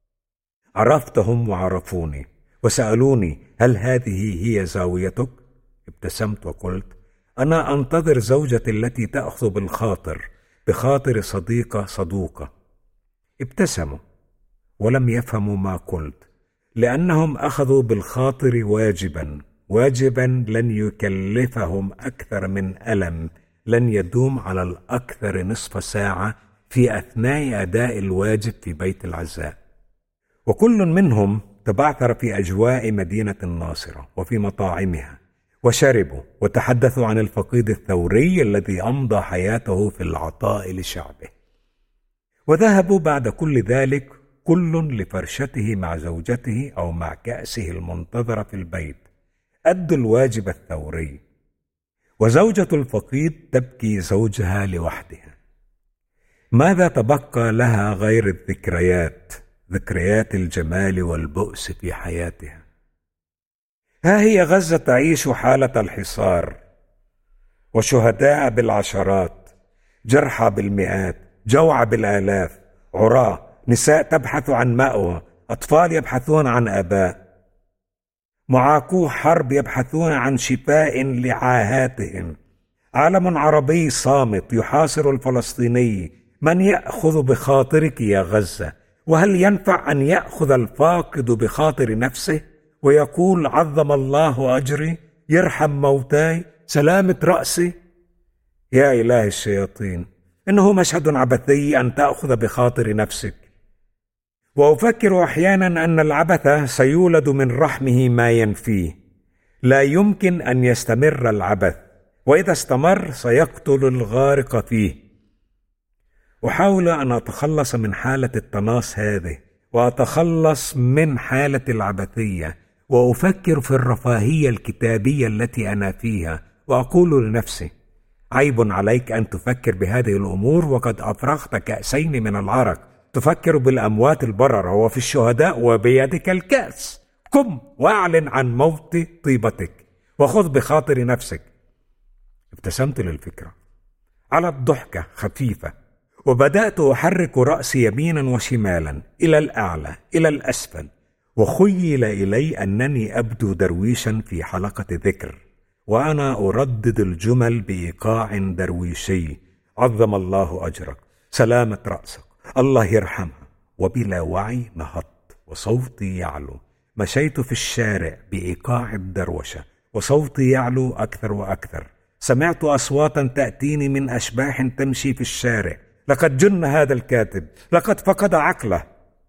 عرفتهم وعرفوني وسألوني: هل هذه هي زاويتك؟ ابتسمت وقلت: أنا أنتظر زوجتي التي تأخذ بالخاطر، بخاطر صديقة صدوقة. ابتسموا ولم يفهموا ما قلت، لأنهم أخذوا بالخاطر واجبا لن يكلفهم أكثر من ألم لن يدوم على الأكثر نصف ساعة في أثناء أداء الواجب في بيت العزاء، وكل منهم تبعثر في أجواء مدينة الناصرة وفي مطاعمها، وشربوا وتحدثوا عن الفقيد الثوري الذي أمضى حياته في العطاء لشعبه، وذهبوا بعد كل ذلك كل لفرشته مع زوجته أو مع كأسه المنتظرة في البيت، أدوا الواجب الثوري، وزوجة الفقيد تبكي زوجها لوحدها. ماذا تبقى لها غير الذكريات، ذكريات الجمال والبؤس في حياتها؟ ها هي غزة تعيش حالة الحصار، وشهداء بالعشرات، جرحى بالمئات، جوع بالآلاف، عراة، نساء تبحث عن مأوى، أطفال يبحثون عن آباء، معاكو حرب يبحثون عن شفاء لعاهاتهم، عالم عربي صامت يحاصر الفلسطيني. من يأخذ بخاطرك يا غزة؟ وهل ينفع أن يأخذ الفاقد بخاطر نفسه ويقول عظم الله أجري، يرحم موتاي، سلامة رأسي؟ يا إله الشياطين، إنه مشهد عبثي أن تأخذ بخاطر نفسك. وأفكر أحيانا أن العبث سيولد من رحمه ما ينفيه، لا يمكن أن يستمر العبث، وإذا استمر سيقتل الغارق فيه. أحاول أن أتخلص من حالة التناص هذه، وأتخلص من حالة العبثية، وأفكر في الرفاهية الكتابية التي أنا فيها، وأقول لنفسي عيب عليك أن تفكر بهذه الأمور وقد أفرغت كأسين من العرق، تفكر بالأموات البررة وفي الشهداء وبيدك الكأس. قم واعلن عن موت طيبتك وخذ بخاطر نفسك. ابتسمت للفكرة على الضحكة خفيفة، وبدأت أحرك رأسي يمينا وشمالا إلى الأعلى إلى الأسفل، وخيل إلي أنني أبدو درويشا في حلقة ذكر، وأنا أردد الجمل بإيقاع درويشي: عظم الله أجرك، سلامة رأسك، الله يرحمها. وبلا وعي نهضت وصوتي يعلو، مشيت في الشارع بإيقاع الدروشة وصوتي يعلو أكثر وأكثر. سمعت أصواتا تأتيني من أشباح تمشي في الشارع. لقد جن هذا الكاتب، لقد فقد عقله.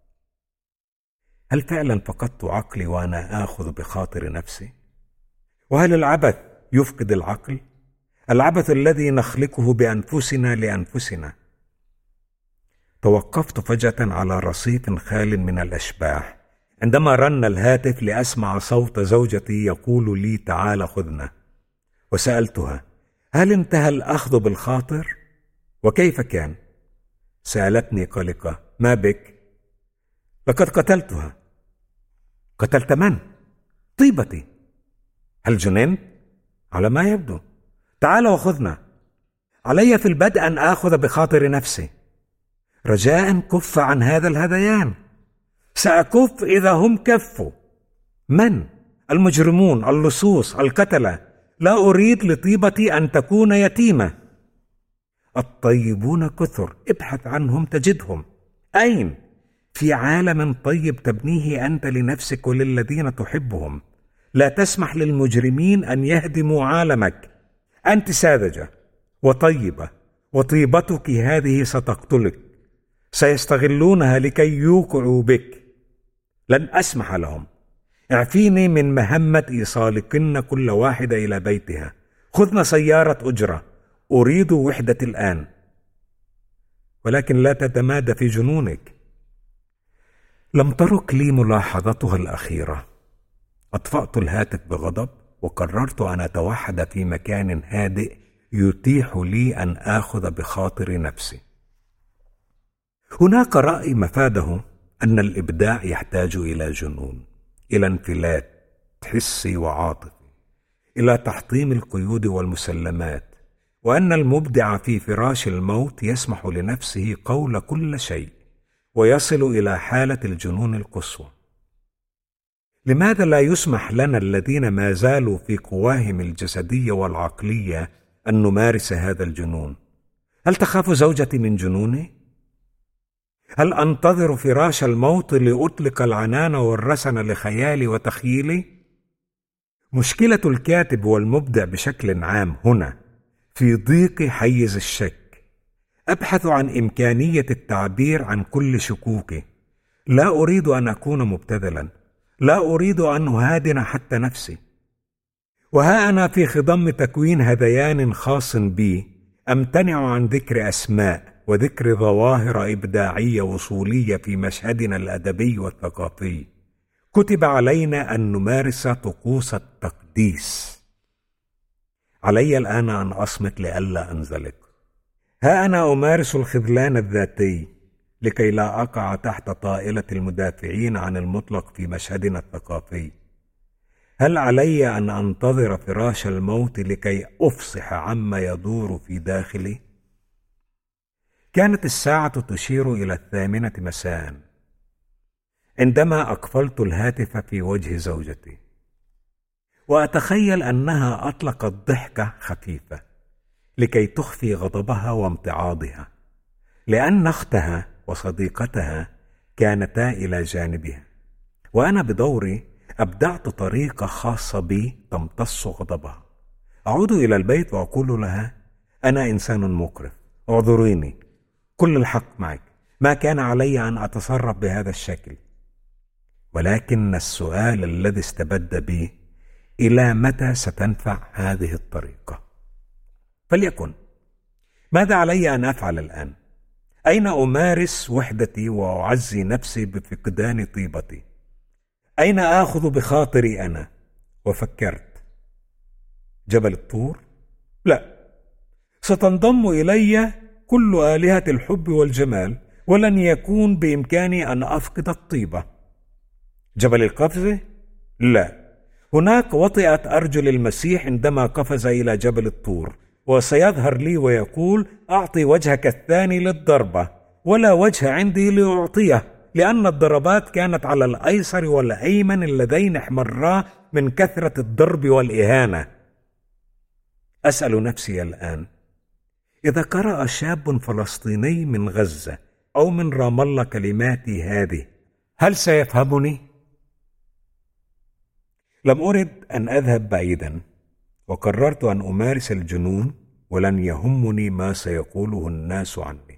هل فعلا فقدت عقلي وأنا آخذ بخاطر نفسي؟ وهل العبث يفقد العقل؟ العبث الذي نخلقه بأنفسنا لأنفسنا. توقفت فجأة على رصيف خال من الأشباح، عندما رن الهاتف لأسمع صوت زوجتي يقول لي تعال خذنا، وسألتها هل انتهى الأخذ بالخاطر؟ وكيف كان؟ سألتني قلقة ما بك؟ لقد قتلتها. قتلت من؟ طيبتي. هل جننت؟ على ما يبدو. تعال وخذنا. علي في البدء أن آخذ بخاطر نفسي. رجاء كف عن هذا الهذيان. سأكف إذا هم كفوا. من؟ المجرمون، اللصوص، القتلة. لا أريد لطيبتي أن تكون يتيمة. الطيبون كثر، ابحث عنهم تجدهم. أين؟ في عالم طيب تبنيه أنت لنفسك وللذين تحبهم. لا تسمح للمجرمين أن يهدموا عالمك. أنت ساذجة وطيبة، وطيبتك هذه ستقتلك. سيستغلونها لكي يوقعوا بك. لن أسمح لهم. اعفيني من مهمة إيصالكن كل واحدة إلى بيتها. خذنا سيارة أجرة. أريد وحدة الآن. ولكن لا تتمادى في جنونك. لم ترك لي ملاحظتها الأخيرة. أطفأت الهاتف بغضب، وقررت أن أتوحد في مكان هادئ يتيح لي أن آخذ بخاطر نفسي. هناك رأي مفاده أن الإبداع يحتاج إلى جنون، إلى انفلات حسي وعاطفي، إلى تحطيم القيود والمسلمات، وأن المبدع في فراش الموت يسمح لنفسه قول كل شيء، ويصل إلى حالة الجنون القصوى. لماذا لا يسمح لنا الذين ما زالوا في قواهم الجسدية والعقلية أن نمارس هذا الجنون؟ هل تخاف زوجتي من جنوني؟ هل أنتظر فراش الموت لأطلق العنان والرسن لخيالي وتخيلي؟ مشكلة الكاتب والمبدع بشكل عام هنا في ضيق حيز الشك. أبحث عن إمكانية التعبير عن كل شكوكي. لا أريد أن أكون مبتذلا، لا أريد أن أهادن حتى نفسي. وها أنا في خضم تكوين هذيان خاص بي، أمتنع عن ذكر أسماء وذكر ظواهر إبداعية وصولية في مشهدنا الأدبي والثقافي. كتب علينا أن نمارس طقوس التقديس. علي الآن أن أصمت لئلا أنزلق. ها أنا أمارس الخذلان الذاتي لكي لا أقع تحت طائلة المدافعين عن المطلق في مشهدنا الثقافي. هل علي أن أنتظر فراش الموت لكي أفصح عما يدور في داخلي؟ كانت الساعة تشير إلى 8 مساء عندما أقفلت الهاتف في وجه زوجتي، وأتخيل أنها أطلقت ضحكة خفيفة لكي تخفي غضبها وامتعاضها، لأن أختها وصديقتها كانتا إلى جانبها، وأنا بدوري أبدعت طريقة خاصة بي تمتص غضبها. أعود إلى البيت وأقول لها: أنا إنسان مكرف، اعذريني، كل الحق معك، ما كان علي أن أتصرف بهذا الشكل. ولكن السؤال الذي استبد بي: إلى متى ستنفع هذه الطريقة؟ فليكن، ماذا علي أن أفعل الآن؟ أين أمارس وحدتي وأعزي نفسي بفقدان طيبتي؟ أين آخذ بخاطري أنا؟ وفكرت: جبل الطور؟ لا، ستنضم إلي كل آلهة الحب والجمال، ولن يكون بإمكاني أن أفقد الطيبة. جبل القفز؟ لا، هناك وطئت أرجل المسيح عندما قفز إلى جبل الطور، وسيظهر لي ويقول: أعطي وجهك الثاني للضربة، ولا وجه عندي لأعطيه، لأن الضربات كانت على الأيسر والأيمن اللذين احمرا من كثرة الضرب والإهانة. أسأل نفسي الآن: إذا قرأ شاب فلسطيني من غزة أو من رام الله كلماتي هذه، هل سيفهمني؟ لم أرد أن أذهب بعيدا، وقررت أن أمارس الجنون، ولن يهمني ما سيقوله الناس عني.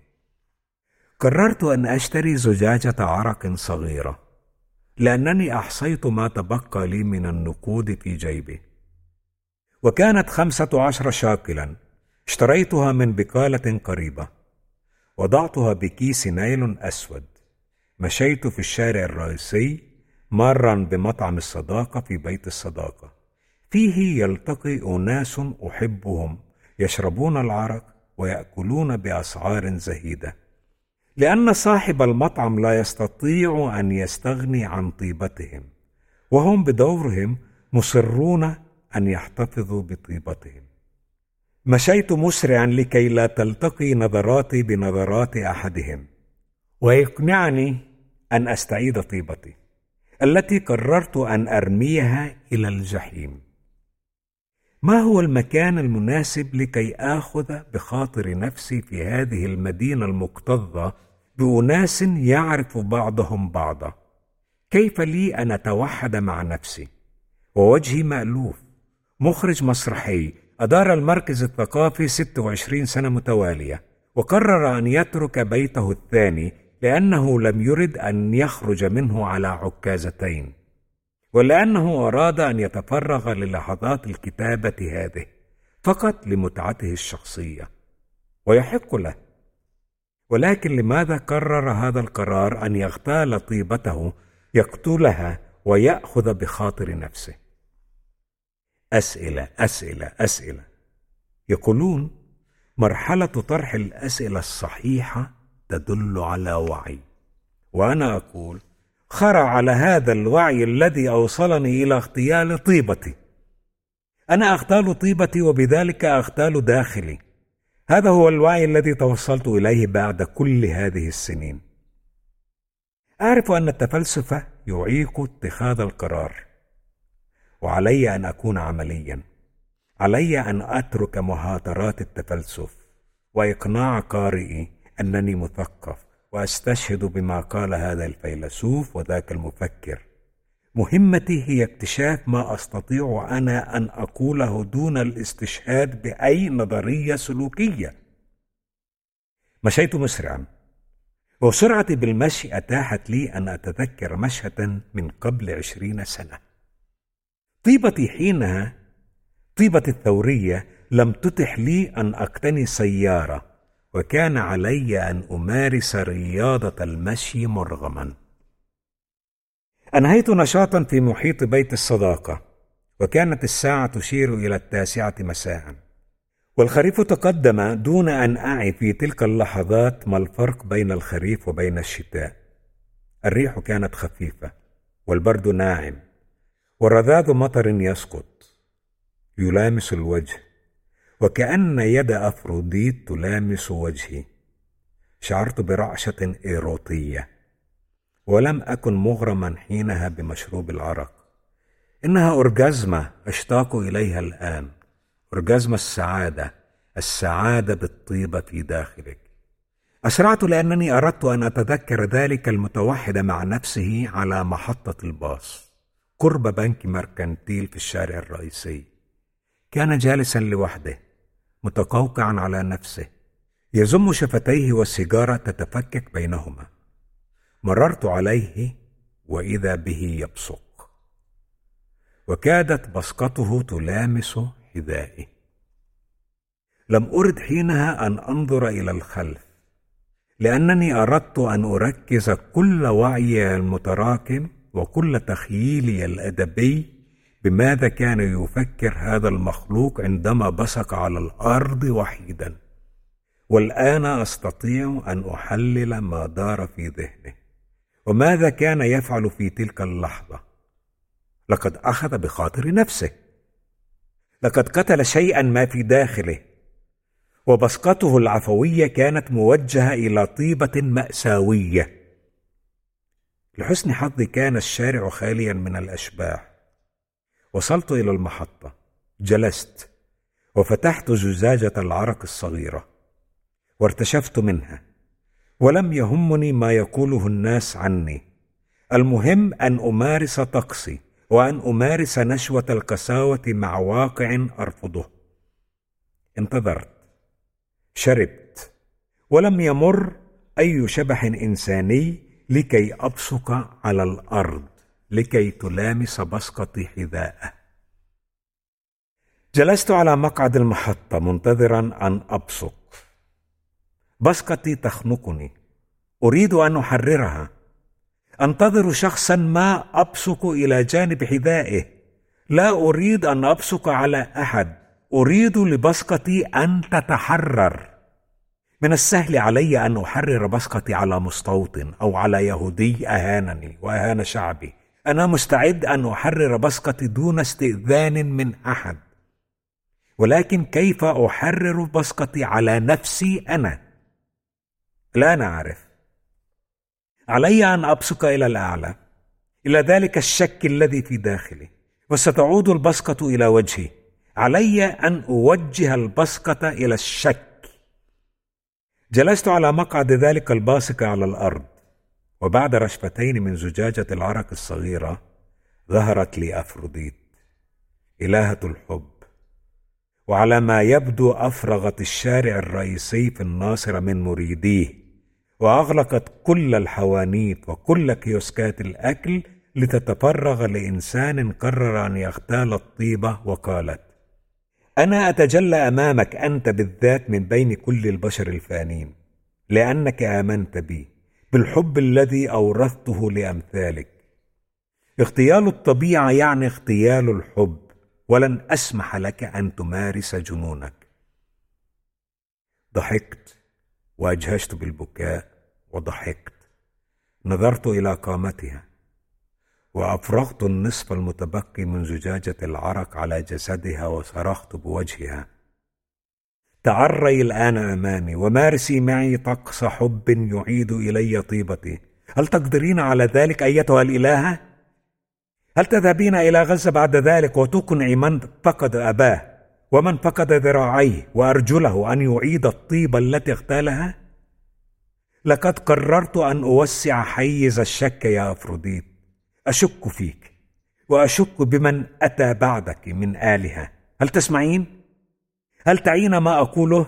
قررت أن أشتري زجاجة عرق صغيرة، لأنني أحصيت ما تبقى لي من النقود في جيبي، وكانت 15 شاكلا. اشتريتها من بقالة قريبة، وضعتها بكيس نايلون أسود. مشيت في الشارع الرئيسي مارا بمطعم الصداقة في بيت الصداقة، فيه يلتقي أناس أحبهم يشربون العرق ويأكلون بأسعار زهيدة، لأن صاحب المطعم لا يستطيع أن يستغني عن طيبتهم، وهم بدورهم مصرون أن يحتفظوا بطيبتهم. مشيت مسرعا لكي لا تلتقي نظراتي بنظرات أحدهم، ويقنعني أن أستعيد طيبتي التي قررت أن أرميها إلى الجحيم. ما هو المكان المناسب لكي آخذ بخاطر نفسي في هذه المدينة المكتظة بأناس يعرف بعضهم بعضا؟ كيف لي أن أتوحد مع نفسي؟ ووجهي مألوف، مخرج مسرحي أدار المركز الثقافي 26 سنة متوالية، وقرر أن يترك بيته الثاني لأنه لم يرد أن يخرج منه على عكازتين، ولأنه أراد أن يتفرغ للحظات الكتابة هذه فقط لمتعته الشخصية، ويحق له. ولكن لماذا قرر هذا القرار أن يغتال طيبته، يقتلها ويأخذ بخاطر نفسه؟ أسئلة أسئلة أسئلة. يقولون: مرحلة طرح الأسئلة الصحيحة تدل على وعي، وأنا أقول: خرع على هذا الوعي الذي أوصلني إلى اغتيال طيبتي. أنا أغتال طيبتي، وبذلك أغتال داخلي. هذا هو الوعي الذي توصلت إليه بعد كل هذه السنين. أعرف أن التفلسف يعيق اتخاذ القرار، وعلي أن أكون عمليا. علي أن أترك مهاترات التفلسف وإقناع قارئي أنني مثقف، وأستشهد بما قال هذا الفيلسوف وذاك المفكر. مهمتي هي اكتشاف ما أستطيع أنا أن أقوله دون الاستشهاد بأي نظرية سلوكية. مشيت مسرعا، وسرعتي بالمشي أتاحت لي أن أتذكر مشهدا من قبل 20 سنة. طيبتي حينها، طيبتي الثورية، لم تتح لي أن أقتني سيارة، وكان علي أن أمارس رياضة المشي مرغما. أنهيت نشاطا في محيط بيت الصداقة، وكانت الساعة تشير إلى 9 مساء، والخريف تقدم دون أن أعي في تلك اللحظات ما الفرق بين الخريف وبين الشتاء. الريح كانت خفيفة، والبرد ناعم، ورذاذ مطر يسقط يلامس الوجه، وكأن يد أفروديت تلامس وجهي. شعرت برعشة إيروطية، ولم أكن مغرما حينها بمشروب العرق. إنها أورجازمة أشتاق إليها الآن، أورجازم السعادة، السعادة بالطيبة في داخلك. أسرعت لأنني أردت أن أتذكر ذلك المتوحد مع نفسه على محطة الباص قرب بنك مركنتيل في الشارع الرئيسي. كان جالسا لوحده، متقوقعا على نفسه، يزم شفتيه والسيجارة تتفكك بينهما. مررت عليه وإذا به يبصق، وكادت بصقته تلامس حذائي. لم أرد حينها أن أنظر إلى الخلف، لأنني أردت أن أركز كل وعيي المتراكم وكل تخييلي الأدبي بماذا كان يفكر هذا المخلوق عندما بصق على الأرض وحيدا. والآن أستطيع أن أحلل ما دار في ذهنه وماذا كان يفعل في تلك اللحظة. لقد أخذ بخاطر نفسه، لقد قتل شيئا ما في داخله، وبصقته العفوية كانت موجهة إلى طيبة مأساوية. لحسن حظي كان الشارع خاليا من الأشباح. وصلت إلى المحطة، جلست وفتحت زجاجة العرق الصغيرة وارتشفت منها، ولم يهمني ما يقوله الناس عني. المهم أن أمارس طقسي، وأن أمارس نشوة القساوة مع واقع أرفضه. انتظرت، شربت، ولم يمر أي شبح إنساني لكي أبصق على الأرض لكي تلامس بصقتي حذاءه. جلست على مقعد المحطة منتظرا أن أبصق. بصقتي تخنقني، أريد أن أحررها. أنتظر شخصا ما أبصق إلى جانب حذائه. لا أريد أن أبصق على أحد، أريد لبصقتي أن تتحرر. من السهل علي أن أحرر بصقتي على مستوطن أو على يهودي أهانني وأهان شعبي. أنا مستعد أن أحرر بصقتي دون استئذان من أحد، ولكن كيف أحرر بصقتي على نفسي أنا؟ لا أعرف. علي أن أبصق إلى الأعلى، إلى ذلك الشك الذي في داخلي، وستعود البصقة إلى وجهي. علي أن أوجه البصقة إلى الشك. جلست على مقعد ذلك الباصق على الأرض، وبعد رشفتين من زجاجة العرق الصغيرة ظهرت لي أفروديت، إلهة الحب، وعلى ما يبدو أفرغت الشارع الرئيسي في الناصرة من مريديه، وأغلقت كل الحوانيت وكل كيوسكات الأكل لتتفرغ لإنسان قرر أن يغتال الطيبة، وقالت: أنا أتجلى أمامك أنت بالذات من بين كل البشر الفانين، لأنك آمنت بي بالحب الذي أورثته لأمثالك. اغتيال الطبيعة يعني اغتيال الحب، ولن أسمح لك أن تمارس جنونك. ضحكت وأجهشت بالبكاء، وضحكت. نظرت إلى قامتها، وأفرغت النصف المتبقي من زجاجة العرق على جسدها، وصرخت بوجهها: تعري الآن أمامي، ومارسي معي طقس حب يعيد إلي طيبتي. هل تقدرين على ذلك أيتها الإلهة؟ هل تذهبين إلى غزة بعد ذلك وتقنعي من فقد أباه ومن فقد ذراعيه وأرجله أن يعيد الطيبة التي اغتالها؟ لقد قررت أن أوسع حيز الشك يا أفروديت. أشك فيك، وأشك بمن أتى بعدك من آلهة. هل تسمعين؟ هل تعين ما أقوله؟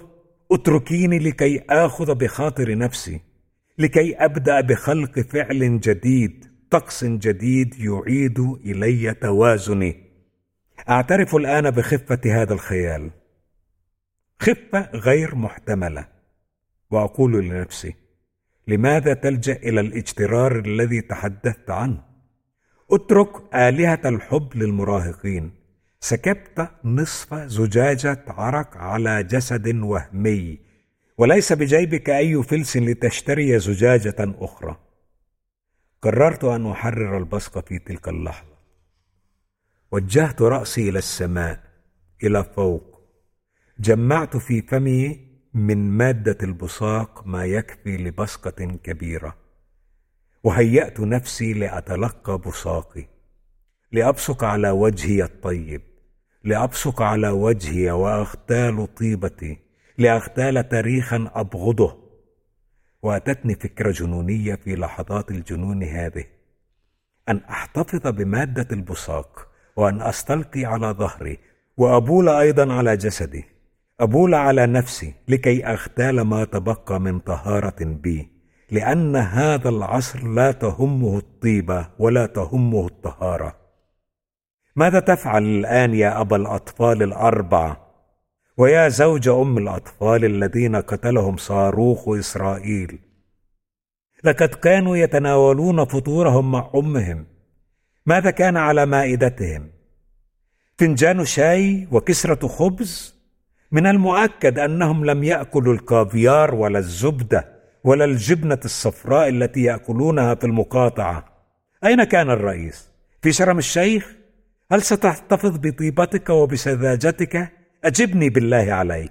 اتركيني لكي آخذ بخاطر نفسي، لكي أبدأ بخلق فعل جديد، طقس جديد يعيد إلي توازني. أعترف الآن بخفة هذا الخيال، خفة غير محتملة، وأقول لنفسي: لماذا تلجأ إلى الاجترار الذي تحدثت عنه؟ اترك آلهة الحب للمراهقين. سكبت نصف زجاجة عرق على جسد وهمي، وليس بجيبك أي فلس لتشتري زجاجة أخرى. قررت أن أحرر البصق في تلك اللحظة. وجهت رأسي إلى السماء، إلى فوق. جمعت في فمي من مادة البصاق ما يكفي لبصقة كبيرة، وهيأت نفسي لأتلقى بصاقي، لأبصق على وجهي الطيب، لأبصق على وجهي وأغتال طيبتي، لأغتال تاريخا أبغضه. وأتتني فكرة جنونية في لحظات الجنون هذه، أن أحتفظ بمادة البصاق، وأن أستلقي على ظهري، وأبول أيضا على جسدي، أبول على نفسي، لكي أغتال ما تبقى من طهارة بي، لأن هذا العصر لا تهمه الطيبة ولا تهمه الطهارة. ماذا تفعل الآن يا أبا الأطفال الأربعة، ويا زوج أم الأطفال الذين قتلهم صاروخ إسرائيل؟ لقد كانوا يتناولون فطورهم مع أمهم. ماذا كان على مائدتهم؟ فنجان شاي وكسرة خبز؟ من المؤكد أنهم لم يأكلوا الكافيار ولا الزبدة ولا الجبنة الصفراء التي يأكلونها في المقاطعة. أين كان الرئيس؟ في شرم الشيخ؟ هل ستحتفظ بطيبتك وبسذاجتك؟ أجبني بالله عليك.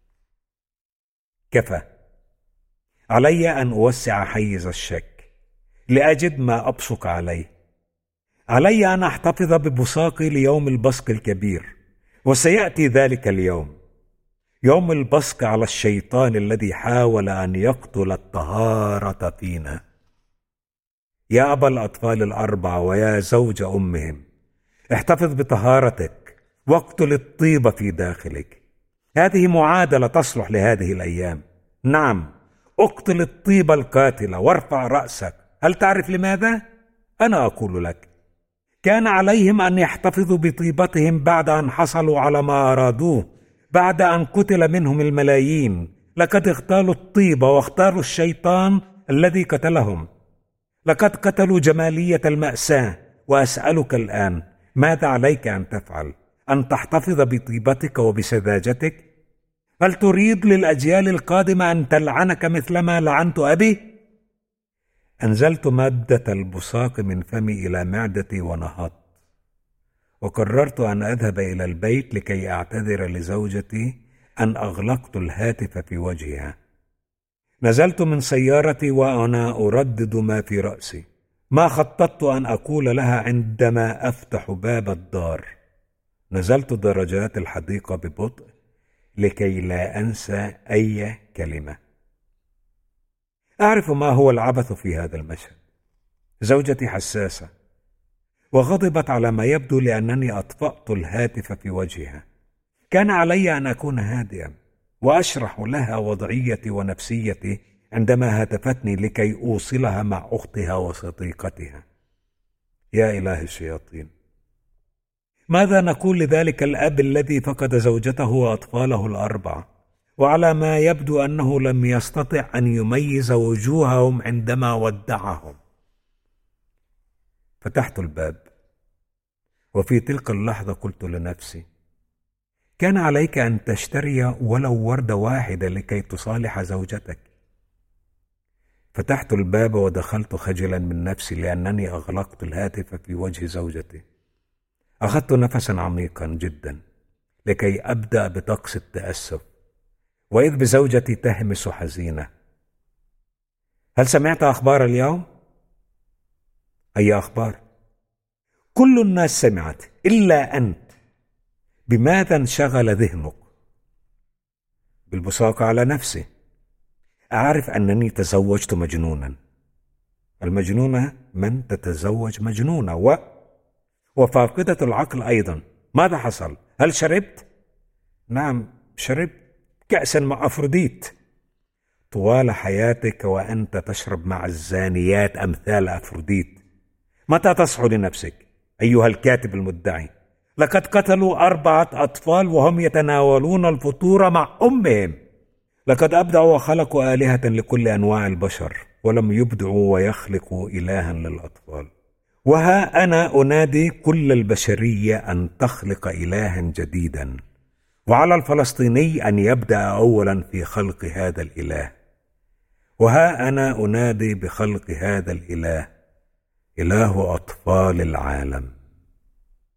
كفى. علي أن أوسع حيز الشك لأجد ما أبصق عليه. علي أن أحتفظ ببصاقي ليوم البصق الكبير، وسيأتي ذلك اليوم، يوم البصق على الشيطان الذي حاول أن يقتل الطهارة فينا. يا أبا الأطفال الأربعة ويا زوج أمهم، احتفظ بطهارتك واقتل الطيب في داخلك. هذه معادلة تصلح لهذه الأيام. نعم، اقتل الطيب القاتلة وارفع رأسك. هل تعرف لماذا؟ أنا أقول لك: كان عليهم أن يحتفظوا بطيبتهم بعد أن حصلوا على ما أرادوه، بعد أن قتل منهم الملايين. لقد اغتالوا الطيب واختاروا الشيطان الذي قتلهم. لقد قتلوا جمالية المأساة. وأسألك الآن: ماذا عليك أن تفعل؟ أن تحتفظ بطيبتك وبسذاجتك؟ هل تريد للأجيال القادمة أن تلعنك مثلما لعنت أبي؟ أنزلت مادة البصاق من فمي إلى معدتي ونهضت، وقررت أن أذهب إلى البيت لكي أعتذر لزوجتي أن أغلقت الهاتف في وجهها. نزلت من سيارتي وأنا أردد ما في رأسي، ما خططت أن أقول لها عندما أفتح باب الدار. نزلت درجات الحديقة ببطء لكي لا أنسى أي كلمة. أعرف ما هو العبث في هذا المشهد. زوجتي حساسة، وغضبت على ما يبدو لأنني أطفأت الهاتف في وجهها. كان علي أن أكون هادئا وأشرح لها وضعيتي ونفسيتي عندما هاتفتني لكي أوصلها مع أختها وصديقتها. يا إله الشياطين، ماذا نقول لذلك الأب الذي فقد زوجته وأطفاله الأربعة، وعلى ما يبدو أنه لم يستطع أن يميز وجوههم عندما ودعهم؟ فتحت الباب، وفي تلك اللحظة قلت لنفسي: كان عليك أن تشتري ولو وردة واحدة لكي تصالح زوجتك. فتحت الباب ودخلت خجلا من نفسي لأنني أغلقت الهاتف في وجه زوجتي. أخذت نفسا عميقا جدا لكي أبدأ بطقس التأسف، وإذ بزوجتي تهمس حزينة: هل سمعت أخبار اليوم؟ أي أخبار؟ كل الناس سمعت إلا أنت. بماذا انشغل ذهنك؟ بالبصاق على نفسي. أعرف أنني تزوجت مجنونا. المجنونة من تتزوج مجنونة وفاقدة العقل أيضا. ماذا حصل؟ هل شربت؟ نعم شربت كأسا مع أفروديت طوال حياتك وأنت تشرب مع الزانيات أمثال أفروديت. متى تصحو لنفسك أيها الكاتب المدعي؟ لقد قتلوا 4 أطفال وهم يتناولون الفطور مع أمهم. لقد أبدعوا وخلقوا آلهة لكل أنواع البشر، ولم يبدعوا ويخلقوا إلها للأطفال. وها أنا أنادي كل البشرية أن تخلق إلها جديدا، وعلى الفلسطيني أن يبدأ أولا في خلق هذا الإله. وها أنا أنادي بخلق هذا الإله، إله أطفال العالم.